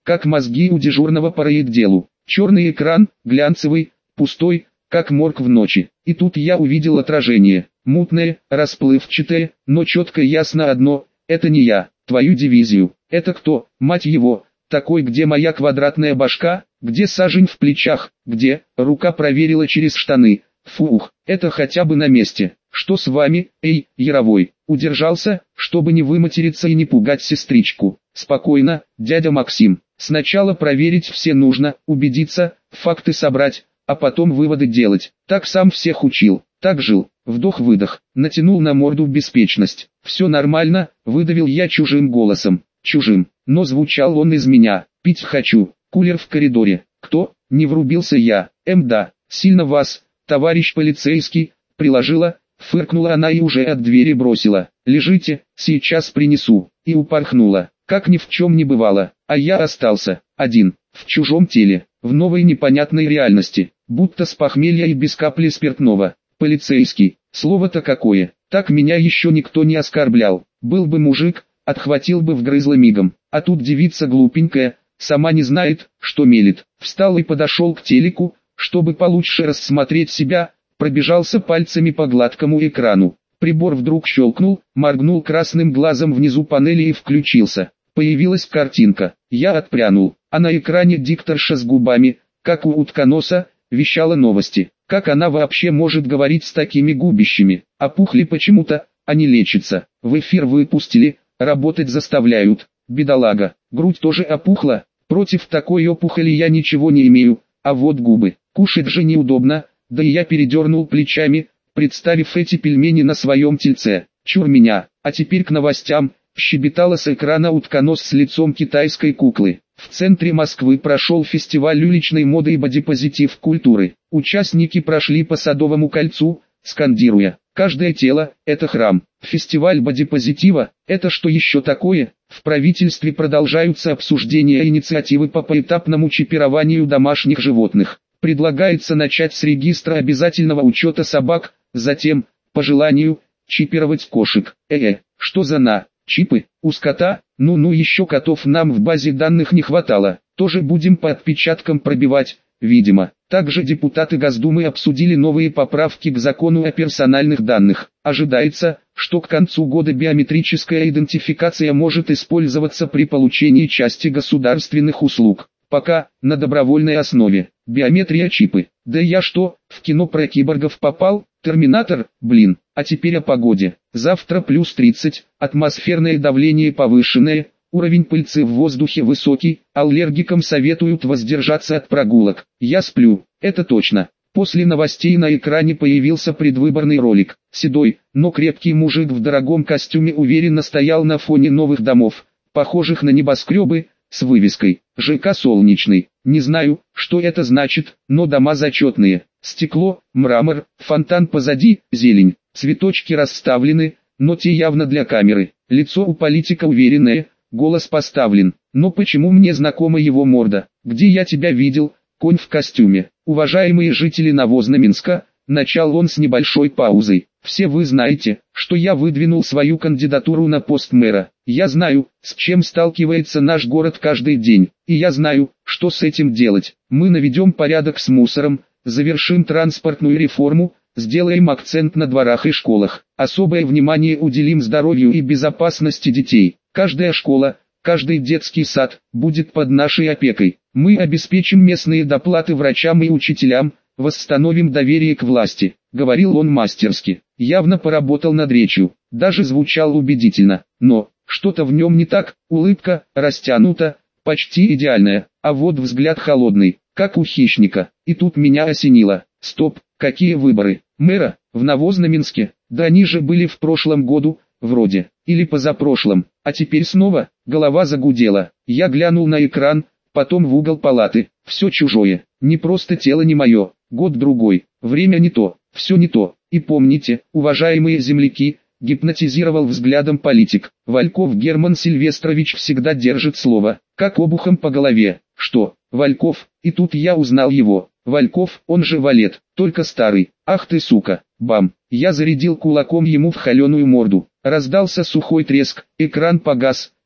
как мозги у дежурного по райотделу. Черный экран, глянцевый, пустой, как морг в ночи. И тут я увидел отражение. Мутное, расплывчатое, но четко и ясно одно: это не я. Твою дивизию. Это кто, мать его, такой? Где моя квадратная башка? Где сажень в плечах? Где? Рука проверила через штаны. Фух, это хотя бы на месте. Что с вами, эй, Яровой? Удержался, чтобы не выматериться и не пугать сестричку. Спокойно, дядя Максим. Сначала проверить все нужно, убедиться, факты собрать, а потом выводы делать. Так сам всех учил, так жил. Вдох-выдох, натянул на морду беспечность. Все нормально, выдавил я чужим голосом. Чужим, но звучал он из меня. Пить хочу. Кулер в коридоре. Кто? Не врубился я. Да, сильно вас, товарищ полицейский, приложила. Фыркнула она и уже от двери бросила. Лежите, сейчас принесу. И упорхнула, как ни в чем не бывало. А я остался, один, в чужом теле, в новой непонятной реальности, будто с похмелья и без капли спиртного. Полицейский, слово-то какое, так меня еще никто не оскорблял. Был бы мужик, отхватил бы вгрызло мигом. А тут девица глупенькая, сама не знает, что мелет. Встал и подошел к телеку, чтобы получше рассмотреть себя, пробежался пальцами по гладкому экрану. Прибор вдруг щелкнул, моргнул красным глазом внизу панели и включился. Появилась картинка. Я отпрянул, а на экране дикторша с губами, как у утконоса, вещала новости. Как она вообще может говорить с такими губищами? Опухли почему-то, а не лечится. В эфир выпустили, работать заставляют. Бедолага, грудь тоже опухла. Против такой опухоли я ничего не имею, а вот губы. Кушать же неудобно, да и я передернул плечами, представив эти пельмени на своем тельце. Чур меня, а теперь к новостям. Щебетала с экрана утконос с лицом китайской куклы. В центре Москвы прошел фестиваль уличной моды и бодипозитив культуры. Участники прошли по Садовому кольцу, скандируя: «Каждое тело – это храм». Фестиваль бодипозитива – это что еще такое? В правительстве продолжаются обсуждения инициативы по поэтапному чипированию домашних животных. Предлагается начать с регистра обязательного учета собак, затем, по желанию, чипировать кошек. Что за чипы? У скота? Ну еще котов нам в базе данных не хватало. Тоже будем по отпечаткам пробивать, видимо. Также депутаты Госдумы обсудили новые поправки к закону о персональных данных. Ожидается, что к концу года биометрическая идентификация может использоваться при получении части государственных услуг. Пока, на добровольной основе. Биометрия, чипы. Да я что, в кино про киборгов попал? Терминатор, блин. А теперь о погоде. Завтра плюс 30, атмосферное давление повышенное, уровень пыльцы в воздухе высокий, аллергикам советуют воздержаться от прогулок. Я сплю, это точно. После новостей на экране появился предвыборный ролик. Седой, но крепкий мужик в дорогом костюме уверенно стоял на фоне новых домов, похожих на небоскребы, с вывеской «ЖК Солнечный». Не знаю, что это значит, но дома зачетные. Стекло, мрамор, фонтан позади, зелень, цветочки расставлены, но те явно для камеры. Лицо у политика уверенное, голос поставлен. Но почему мне знакома его морда? Где я тебя видел? Конь в костюме. Уважаемые жители Новознаменска, начал он с небольшой паузой. Все вы знаете, что я выдвинул свою кандидатуру на пост мэра. Я знаю, с чем сталкивается наш город каждый день. И я знаю, что с этим делать. Мы наведем порядок с мусором, завершим транспортную реформу, сделаем акцент на дворах и школах. Особое внимание уделим здоровью и безопасности детей. Каждая школа, каждый детский сад будет под нашей опекой. Мы обеспечим местные доплаты врачам и учителям, восстановим доверие к власти, говорил он мастерски. Явно поработал над речью, даже звучал убедительно, но что-то в нем не так, улыбка растянута, почти идеальная, а вот взгляд холодный, как у хищника. И тут меня осенило. Стоп, какие выборы? Мэра, в Новознаменске? Да они же были в прошлом году, вроде, или позапрошлом, а теперь снова. Голова загудела. Я глянул на экран, потом в угол палаты. Все чужое, не просто тело не мое, год другой, время не то, все не то. И помните, уважаемые земляки, гипнотизировал взглядом политик, Вальков Герман Сильвестрович всегда держит слово, как обухом по голове. Что, Вальков? И тут я узнал его. Вальков, он же Валет, только старый. Ах ты сука, бам. Я зарядил кулаком ему в холеную морду. Раздался сухой треск, экран погас,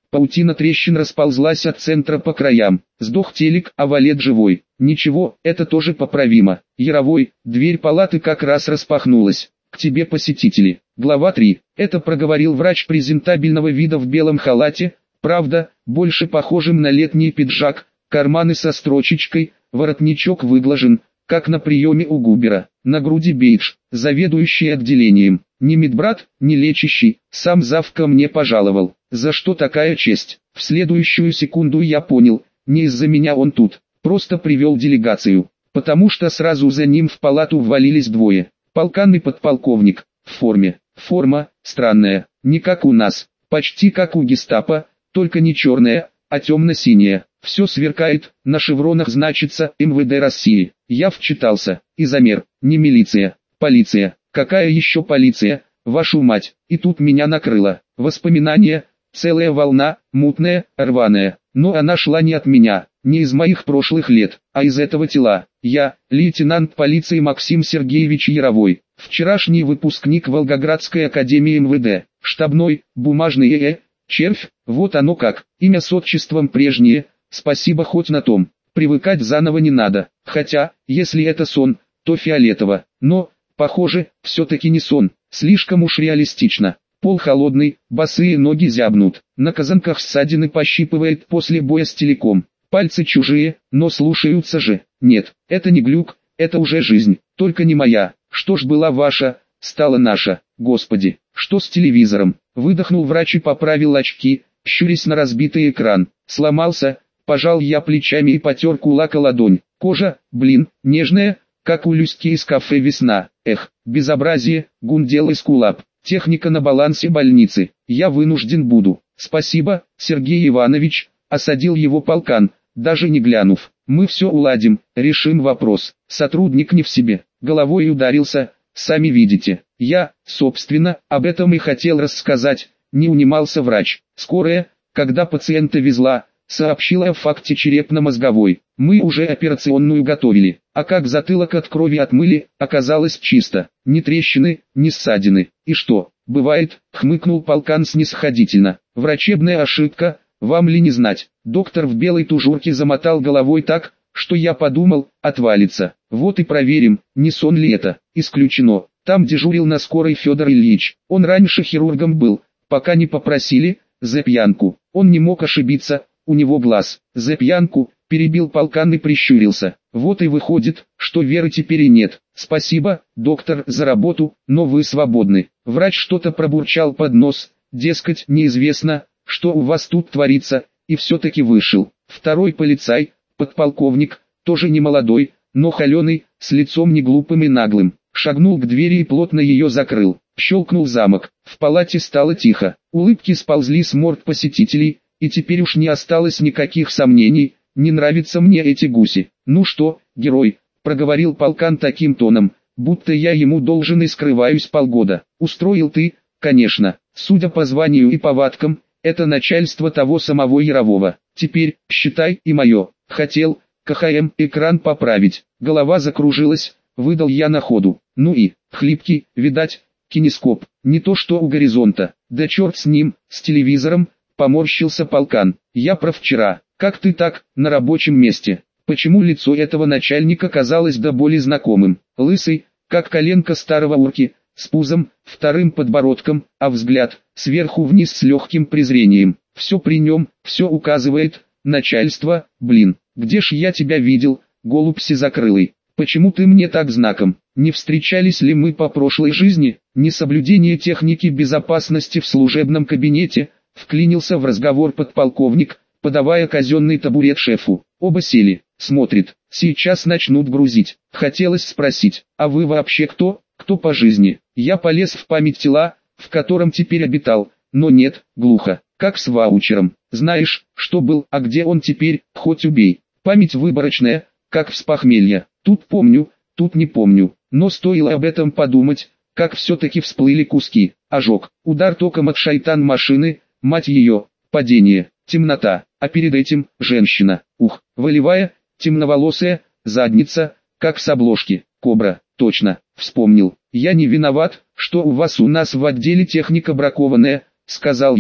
Паутина трещин расползлась от центра по краям. Сдох телек, а валет живой. Ничего, это тоже поправимо. Яровой, дверь палаты как раз распахнулась. К тебе посетители. Глава 3. Это проговорил врач презентабельного вида в белом халате, правда, больше похожим на летний пиджак, карманы со строчечкой, воротничок выглажен, как на приеме у Губера. На груди бейдж, заведующий отделением. Не медбрат, не лечащий, сам зав ко мне пожаловал. За что такая честь? В следующую секунду я понял, не из-за меня он тут, просто привел делегацию. Потому что сразу за ним в палату ввалились двое. Полкан и подполковник, в форме. Форма, странная, не как у нас, почти как у гестапо, только не черная, а темно-синяя. Все сверкает, на шевронах значится МВД России. Я вчитался, изомер, не милиция, полиция. Какая еще полиция, вашу мать, и тут меня накрыло. Воспоминания, целая волна, мутная, рваная. Но она шла не от меня, не из моих прошлых лет, а из этого тела. Я, лейтенант полиции Максим Сергеевич Яровой, вчерашний выпускник Волгоградской академии МВД, штабной, бумажный червь, вот оно как, имя с отчеством прежнее, спасибо хоть на том, привыкать заново не надо, хотя, если это сон, то фиолетово, но, похоже, все-таки не сон, слишком уж реалистично. Пол холодный, босые ноги зябнут, на казанках ссадины пощипывает после боя с телеком. Пальцы чужие, но слушаются же. Нет, это не глюк, это уже жизнь, только не моя. Что ж была ваша, стала наша. Господи, что с телевизором? Выдохнул врач и поправил очки, щурясь на разбитый экран. Сломался, пожал я плечами и потер кулак о ладонь. Кожа, блин, нежная, как у Люськи из кафе «Весна». Эх, безобразие, гундел из кулап. Техника на балансе больницы. Я вынужден буду. Спасибо, Сергей Иванович, осадил его полкан, даже не глянув. Мы все уладим, решим вопрос. Сотрудник не в себе, головой ударился, сами видите. Я, собственно, об этом и хотел рассказать, не унимался врач. Скорая, когда пациента везла, сообщила о факте черепно-мозговой. Мы уже операционную готовили, а как затылок от крови отмыли, оказалось чисто. Ни трещины, ни ссадины. И что, бывает, хмыкнул полкан снисходительно. Врачебная ошибка, вам ли не знать. Доктор в белой тужурке замотал головой так, что я подумал, отвалится. Вот и проверим, не сон ли это. Исключено. Там дежурил на скорой Федор Ильич. Он раньше хирургом был, пока не попросили, за пьянку. Он не мог ошибиться, у него глаз. За пьянку, перебил полкан и прищурился. Вот и выходит, что веры теперь и нет. Спасибо, доктор, за работу, но вы свободны. Врач что-то пробурчал под нос, дескать, неизвестно, что у вас тут творится, и все-таки вышел. Второй полицай, подполковник, тоже не молодой, но холеный, с лицом не глупым и наглым, шагнул к двери и плотно ее закрыл. Щелкнул замок, в палате стало тихо, улыбки сползли с морд посетителей, и теперь уж не осталось никаких сомнений, не нравятся мне эти гуси. Ну что, герой, проговорил полкан таким тоном, будто я ему должен и скрываюсь полгода. Устроил ты, конечно, судя по званию и повадкам, это начальство того самого Ярового. Теперь, считай, и мое. Хотел, КХМ, экран поправить. Голова закружилась, выдал я на ходу. Ну и, хлипкий, видать, кинескоп. Не то что у горизонта. Да черт с ним, с телевизором, поморщился полкан. Я про вчера. Как ты так, на рабочем месте? Почему лицо этого начальника казалось до боли знакомым? Лысый, как коленка старого урки, с пузом, вторым подбородком, а взгляд, сверху вниз с легким презрением. Все при нем, все указывает, начальство, блин, где ж я тебя видел, голубь сизокрылый, почему ты мне так знаком? Не встречались ли мы по прошлой жизни? Несоблюдение техники безопасности в служебном кабинете, вклинился в разговор подполковник, подавая казенный табурет шефу. Оба сели, смотрит, сейчас начнут грузить. Хотелось спросить, а вы вообще кто? Кто по жизни? Я полез в память тела, в котором теперь обитал, но нет, глухо, как с ваучером. Знаешь, что был, а где он теперь, хоть убей. Память выборочная, как с похмелья. Тут помню, тут не помню, но стоило об этом подумать, как все-таки всплыли куски. Ожог, удар током от шайтан машины, мать ее, падение, темнота, а перед этим женщина. Ух, волевая, темноволосая, задница, как с обложки, кобра. Точно, вспомнил. Я не виноват, что у нас в отделе техника бракованная, сказал я,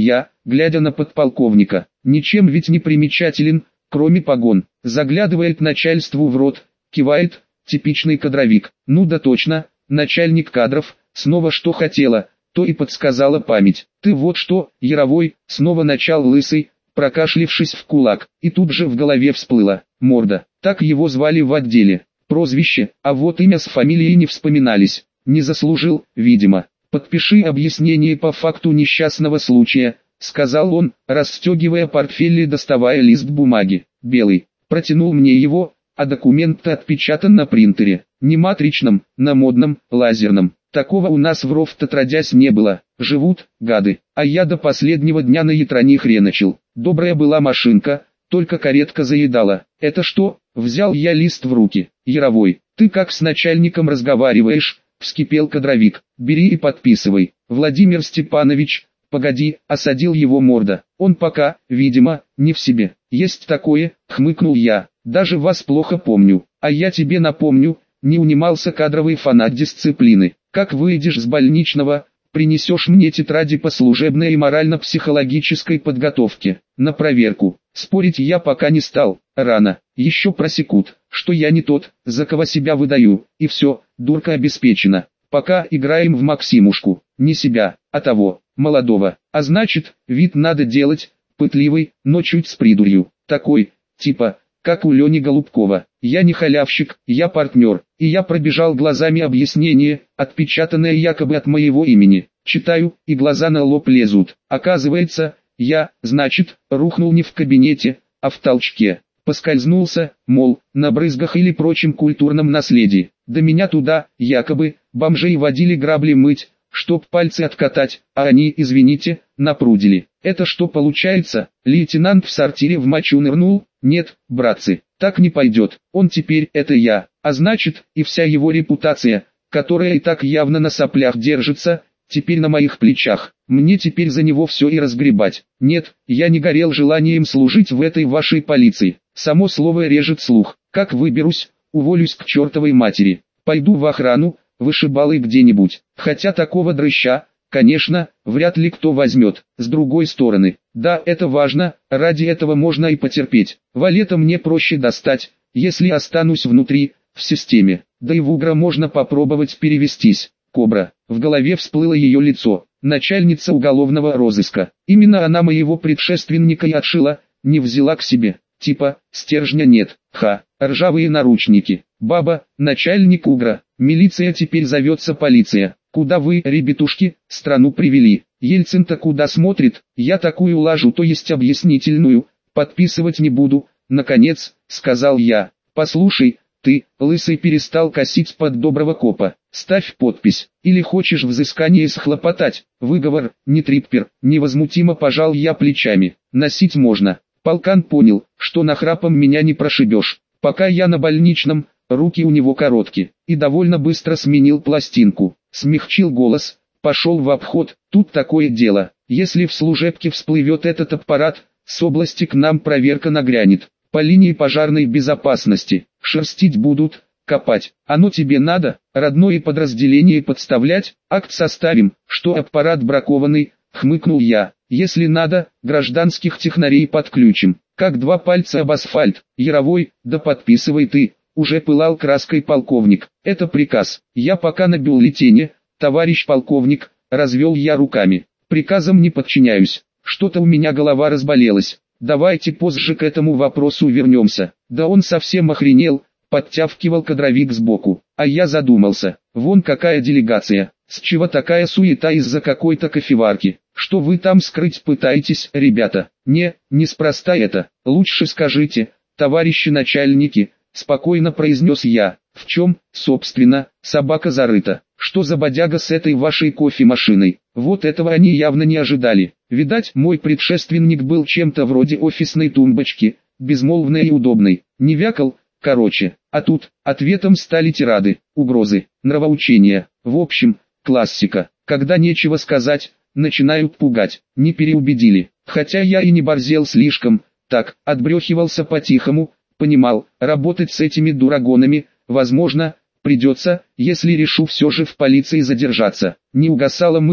глядя на подполковника. Ничем ведь не примечателен, кроме погон. Заглядывает начальству в рот, кивает, типичный кадровик. Ну да точно, начальник кадров, снова что хотела, то и подсказала память. Ты вот что, Яровой, снова начал Лысый, прокашлившись в кулак, и тут же в голове всплыла Морда. Так его звали в отделе. Прозвище, а вот имя с фамилией не вспоминались. Не заслужил, видимо. «Подпиши объяснение по факту несчастного случая», — сказал он, расстегивая портфель и доставая лист бумаги. Белый. Протянул мне его, а документ отпечатан на принтере. Не матричном, на модном, лазерном. Такого у нас в РОВ отродясь не было. Живут, гады. А я до последнего дня на ятроне хреначил. Добрая была машинка, только каретка заедала. Это что? Взял я лист в руки. Яровой, ты как с начальником разговариваешь? Вскипел кадровик. Бери и подписывай. Владимир Степанович, погоди, осадил его Морда. Он пока, видимо, не в себе. Есть такое, хмыкнул я. Даже вас плохо помню. А я тебе напомню, не унимался кадровый фанат дисциплины. Как выйдешь с больничного, принесешь мне тетради по служебной и морально-психологической подготовке. На проверку. Спорить я пока не стал. Рано. Еще просекут, что я не тот, за кого себя выдаю. И все, дурка обеспечена. Пока играем в Максимушку. Не себя, а того, молодого. А значит, вид надо делать, пытливый, но чуть с придурью. Такой, типа, как у Лени Голубкова. Я не халявщик, я партнер. И я пробежал глазами объяснение, отпечатанное якобы от моего имени. Читаю, и глаза на лоб лезут. Оказывается, я, значит, рухнул не в кабинете, а в толчке. Поскользнулся, мол, на брызгах или прочем культурном наследии. До меня туда, якобы, бомжей водили грабли мыть, чтоб пальцы откатать, а они, извините, напрудили. Это что получается, лейтенант в сортире в мочу нырнул? Нет, братцы, так не пойдет. Он теперь это я, а значит, и вся его репутация, которая и так явно на соплях держится, теперь на моих плечах. Мне теперь за него все и разгребать. Нет, я не горел желанием служить в этой вашей полиции. Само слово режет слух. Как выберусь, уволюсь к чертовой матери. Пойду в охрану, вышибалой где-нибудь. Хотя такого дрыща, конечно, вряд ли кто возьмет. С другой стороны, да, это важно, ради этого можно и потерпеть. Валета мне проще достать, если останусь внутри, в системе. Да и в Угра можно попробовать перевестись. Кобра. В голове всплыло ее лицо. Начальница уголовного розыска. Именно она моего предшественника и отшила, не взяла к себе. Типа, стержня нет. Ха, ржавые наручники. Баба, начальник Угра. Милиция теперь зовется полиция. Куда вы, ребятушки, страну привели? Ельцин-то куда смотрит? Я такую лажу, то есть объяснительную, подписывать не буду. Наконец, сказал я. Послушай, ты, Лысый, перестал косить под доброго копа. Ставь подпись. Или хочешь взыскание схлопотать? Выговор, не триппер. Невозмутимо пожал я плечами. Носить можно. Полкан понял, что нахрапом меня не прошибешь. Пока я на больничном, руки у него короткие. И довольно быстро сменил пластинку. Смягчил голос, пошел в обход. Тут такое дело. Если в служебке всплывет этот аппарат, с области к нам проверка нагрянет. По линии пожарной безопасности. Шерстить будут, копать. Оно тебе надо, родное подразделение подставлять? Акт составим, что аппарат бракованный, хмыкнул я. Если надо, гражданских технарей подключим. Как два пальца об асфальт. Яровой, да подписывай ты. Уже пылал краской полковник. Это приказ. Я пока на бюллетене, товарищ полковник, развел я руками. Приказам не подчиняюсь. Что-то у меня голова разболелась. Давайте позже к этому вопросу вернемся. Да он совсем охренел, подтявкивал кадровик сбоку. А я задумался. Вон какая делегация. С чего такая суета из-за какой-то кофеварки? Что вы там скрыть пытаетесь, ребята? Неспроста это. Лучше скажите, товарищи начальники, спокойно произнес я. В чем, собственно, собака зарыта? Что за бодяга с этой вашей кофемашиной? Вот этого они явно не ожидали. Видать, мой предшественник был чем-то вроде офисной тумбочки, безмолвной и удобной. Не вякал, короче. А тут, ответом стали тирады, угрозы, нравоучения. В общем, классика. Когда нечего сказать, начинают пугать. Не переубедили. Хотя я и не борзел слишком, так, отбрехивался по-тихому, понимал, работать с этими дурагонами, возможно, придется, если решу все же в полиции задержаться. Не угасала мысль,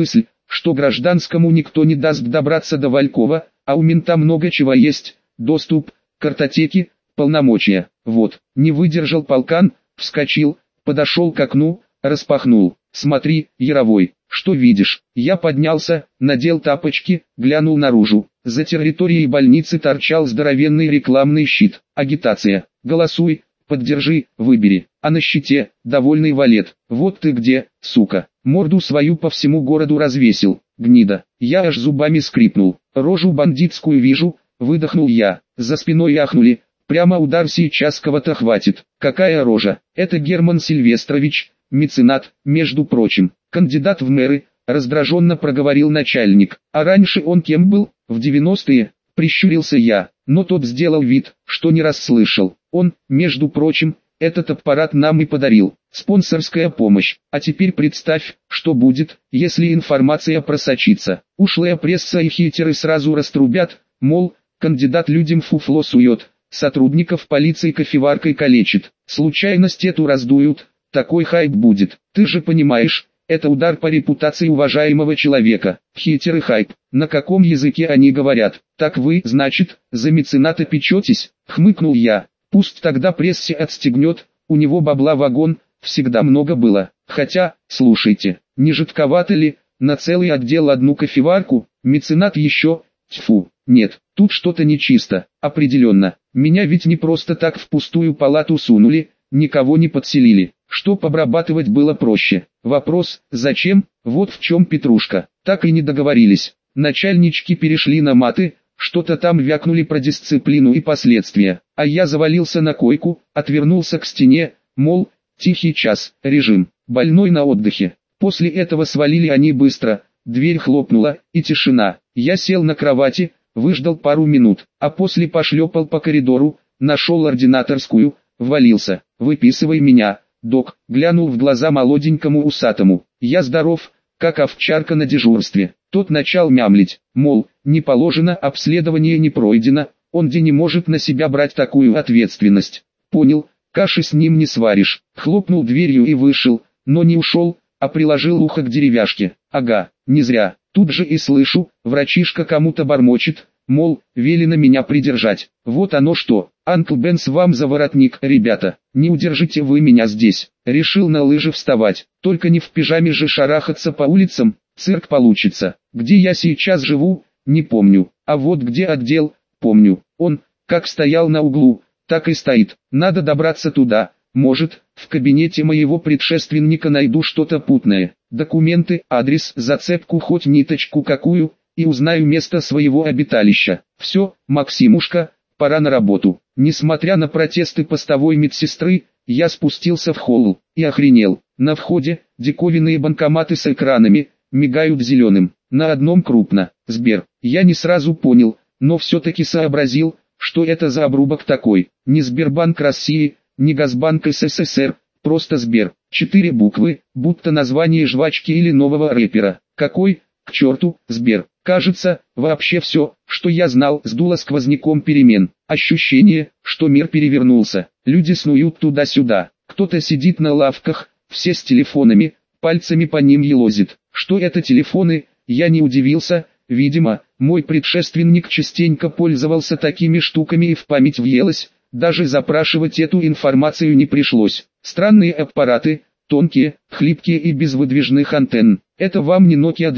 что гражданскому никто не даст добраться до Валькова, а у мента много чего есть, доступ, картотеки, полномочия. Вот, не выдержал полкан, вскочил, подошел к окну, распахнул. Смотри, Яровой, что видишь? Я поднялся, надел тапочки, глянул наружу. За территорией больницы торчал здоровенный рекламный щит. Агитация. Голосуй, поддержи, выбери. А на щите, довольный валет. Вот ты где, сука. Морду свою по всему городу развесил. Гнида. Я аж зубами скрипнул. Рожу бандитскую вижу, выдохнул я. За спиной ахнули. Прямо удар сейчас кого-то хватит. Какая рожа? Это Герман Сильвестрович, меценат, между прочим, кандидат в мэры, раздраженно проговорил начальник. А раньше он кем был? В 90-е, прищурился я, но тот сделал вид, что не расслышал. Он, между прочим, этот аппарат нам и подарил. Спонсорская помощь. А теперь представь, что будет, если информация просочится. Ушлая пресса и хейтеры сразу раструбят, мол, кандидат людям фуфло сует, сотрудников полиции кофеваркой калечит. Случайность эту раздуют, такой хайп будет. Ты же понимаешь, это удар по репутации уважаемого человека. Хейтеры хайп. На каком языке они говорят? Так вы, значит, за мецената печетесь? Хмыкнул я. Пусть тогда прессе отстегнет, у него бабла вагон, всегда много было. Хотя, слушайте, не жидковато ли, на целый отдел одну кофеварку, меценат еще, тьфу, нет, тут что-то нечисто, определенно. Меня ведь не просто так в пустую палату сунули, никого не подселили. Чтоб обрабатывать было проще. Вопрос, зачем, вот в чем петрушка. Так и не договорились. Начальнички перешли на маты, что-то там вякнули про дисциплину и последствия. А я завалился на койку, отвернулся к стене, мол, тихий час, режим, больной на отдыхе. После этого свалили они быстро, дверь хлопнула, и тишина. Я сел на кровати, выждал пару минут, а после пошлепал по коридору, нашел ординаторскую, ввалился. Выписывай меня, док, глянул в глаза молоденькому усатому. Я здоров, как овчарка на дежурстве. Тот начал мямлить, мол, не положено, обследование не пройдено, он не может на себя брать такую ответственность. Понял, каши с ним не сваришь. Хлопнул дверью и вышел, но не ушел, а приложил ухо к деревяшке. Ага, не зря. Тут же и слышу, врачишка кому-то бормочет, мол, велено меня придержать. Вот оно что, Анкл Бенс вам за воротник, ребята, не удержите вы меня здесь. Решил на лыжи вставать, только не в пижаме же шарахаться по улицам, цирк получится. Где я сейчас живу, не помню, а вот где отдел, помню. Он, как стоял на углу, так и стоит. Надо добраться туда, может, в кабинете моего предшественника найду что-то путное. Документы, адрес, зацепку, хоть ниточку какую, и узнаю место своего обиталища. Все, Максимушка, пора на работу. Несмотря на протесты постовой медсестры, я спустился в холл и охренел. На входе диковинные банкоматы с экранами, мигают зеленым. На одном крупно «Сбер». Я не сразу понял, но все-таки сообразил, что это за обрубок такой. Не Сбербанк России, не Газбанк СССР, просто Сбер. 4 буквы, будто название жвачки или нового рэпера. Какой, к черту, Сбер? Кажется, вообще все, что я знал, сдуло сквозняком перемен. Ощущение, что мир перевернулся. Люди снуют туда-сюда. Кто-то сидит на лавках, все с телефонами, пальцами по ним елозит. Что это телефоны, я не удивился. Видимо, мой предшественник частенько пользовался такими штуками и в память въелось. Даже запрашивать эту информацию не пришлось. Странные аппараты, тонкие, хлипкие и без выдвижных антенн. Это вам не Nokia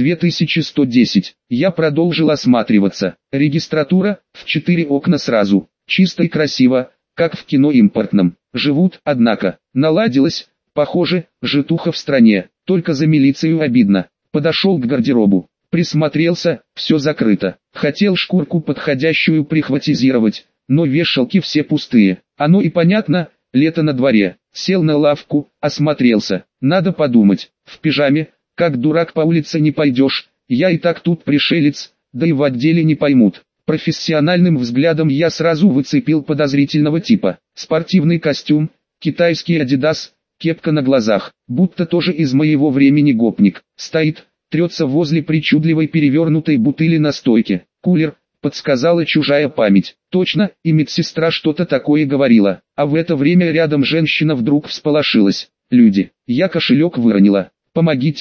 2110. Я продолжил осматриваться. Регистратура, в 4 окна сразу. Чисто и красиво, как в кино импортном. Живут, однако. Наладилось, похоже, житуха в стране. Только за милицию обидно. Подошел к гардеробу. Присмотрелся, все закрыто. Хотел шкурку подходящую прихватизировать, но вешалки все пустые. Оно и понятно, лето на дворе. Сел на лавку, осмотрелся. Надо подумать, в пижаме, как дурак по улице не пойдешь. Я и так тут пришелец, да и в отделе не поймут. Профессиональным взглядом я сразу выцепил подозрительного типа. Спортивный костюм, китайский Adidas, кепка на глазах, будто тоже из моего времени гопник. Стоит, трется возле причудливой перевернутой бутыли на стойке. Кулер, подсказала чужая память. Точно, и медсестра что-то такое говорила. А в это время рядом женщина вдруг всполошилась. Люди, я кошелек выронила. Помогите,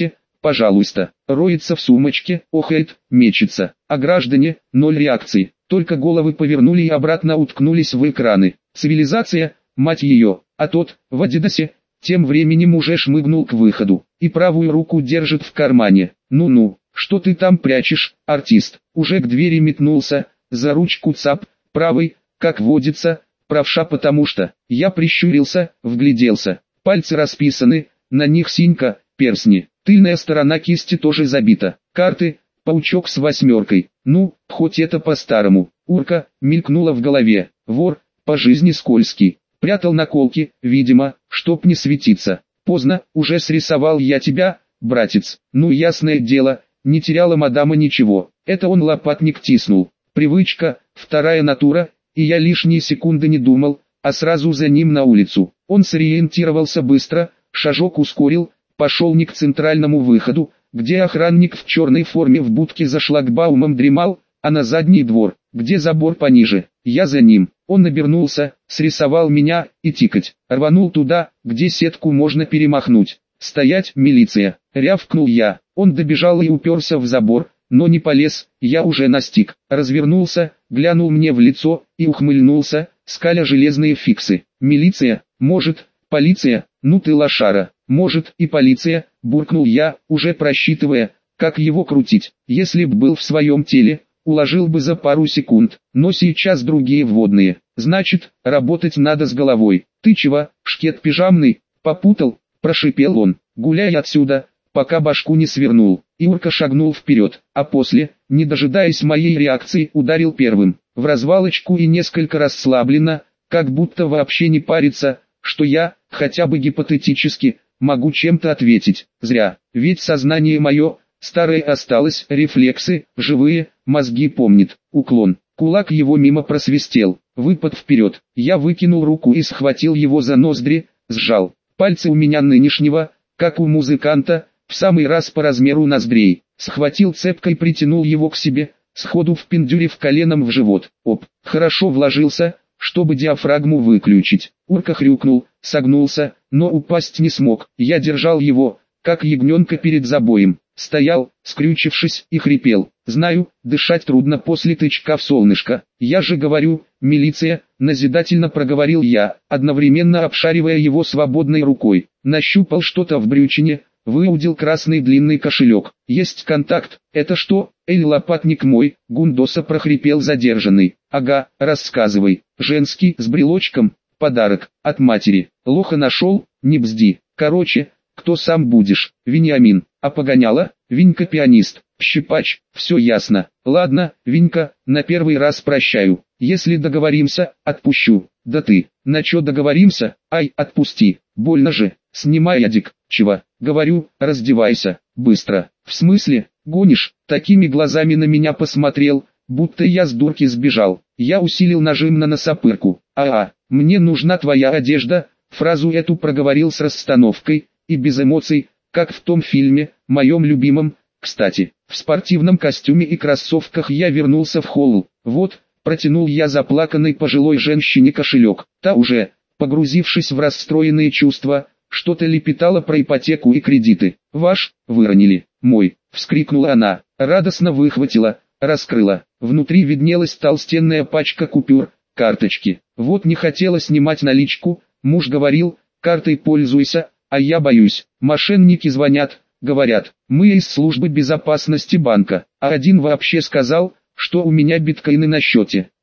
пожалуйста. Роется в сумочке, охает, мечется. А граждане, ноль реакции. Только головы повернули и обратно уткнулись в экраны. Цивилизация, мать ее. А тот, в адидасе, тем временем уже шмыгнул к выходу. И правую руку держит в кармане. Ну-ну, что ты там прячешь, артист? Уже к двери метнулся, за ручку цап, правый, как водится, правша, потому что. Я прищурился, вгляделся. Пальцы расписаны, на них синька, перстни. Тыльная сторона кисти тоже забита. Карты, паучок с восьмеркой. Ну, хоть это по-старому. Урка, мелькнула в голове. Вор, по жизни скользкий. Прятал наколки, видимо, чтоб не светиться. Поздно, уже срисовал я тебя, братец. Ну ясное дело, не теряла мадама ничего. Это он лопатник тиснул. Привычка, вторая натура, и я лишние секунды не думал, а сразу за ним на улицу. Он сориентировался быстро, шажок ускорил, пошел не к центральному выходу, где охранник в черной форме в будке за шлагбаумом дремал, а на задний двор, где забор пониже. Я за ним. Он обернулся, срисовал меня, и тикать. Рванул туда, где сетку можно перемахнуть. «Стоять, милиция!» — рявкнул я. Он добежал и уперся в забор, но не полез, я уже настиг. Развернулся, глянул мне в лицо, и ухмыльнулся, скаля железные фиксы. «Милиция, может, полиция, ну ты лошара, может и полиция», — буркнул я, уже просчитывая, как его крутить. Если б был в своем теле, уложил бы за пару секунд, но сейчас другие вводные. Значит, работать надо с головой. «Ты чего, шкет пижамный, попутал?» — прошипел он. «Гуляй отсюда, пока башку не свернул». Юрка шагнул вперед, а после, не дожидаясь моей реакции, ударил первым. В развалочку и несколько расслабленно, как будто вообще не парится, что я, хотя бы гипотетически, могу чем-то ответить. Зря, ведь сознание мое, старое осталось, рефлексы, живые, мозги помнит. Уклон. Кулак его мимо просвистел. Выпад вперед. Я выкинул руку и схватил его за ноздри, сжал. Пальцы у меня нынешнего, как у музыканта, в самый раз по размеру ноздрей. Схватил цепкой, притянул его к себе, сходу впендюрив коленом в живот. Оп, хорошо вложился, чтобы диафрагму выключить. Урка хрюкнул, согнулся, но упасть не смог. Я держал его, как ягненка перед забоем. Стоял, скрючившись, и хрипел. Знаю, дышать трудно после тычка в солнышко. Я же говорю, милиция, назидательно проговорил я, одновременно обшаривая его свободной рукой. Нащупал что-то в брючине, выудил красный длинный кошелек. Есть контакт. Это что? Эй, лопатник мой, гундоса, прохрипел задержанный. Ага, рассказывай. Женский, с брелочком, подарок, от матери. Лоха нашел, не бзди. Короче, кто сам будешь? Вениамин. А погоняла? Винька пианист. Щипач. Все ясно. Ладно, Винька, на первый раз прощаю. Если договоримся, отпущу. Да ты, на чё договоримся? Ай, отпусти. Больно же. Снимай одик. Чего? Говорю, раздевайся. Быстро. В смысле? Гонишь? Такими глазами на меня посмотрел, будто я с дурки сбежал. Я усилил нажим на носопырку. Мне нужна твоя одежда. Фразу эту проговорил с расстановкой и без эмоций, как в том фильме, моем любимом. Кстати, в спортивном костюме и кроссовках я вернулся в холл. Вот, протянул я заплаканной пожилой женщине кошелек. Та уже, погрузившись в расстроенные чувства, что-то лепетала про ипотеку и кредиты. «Ваш, выронили, мой», — вскрикнула она, радостно выхватила, раскрыла. Внутри виднелась толстенная пачка купюр, карточки. Вот не хотела снимать наличку, муж говорил, картой пользуйся, а я боюсь. Мошенники звонят, говорят, мы из службы безопасности банка, а один вообще сказал, что у меня биткоины на счете.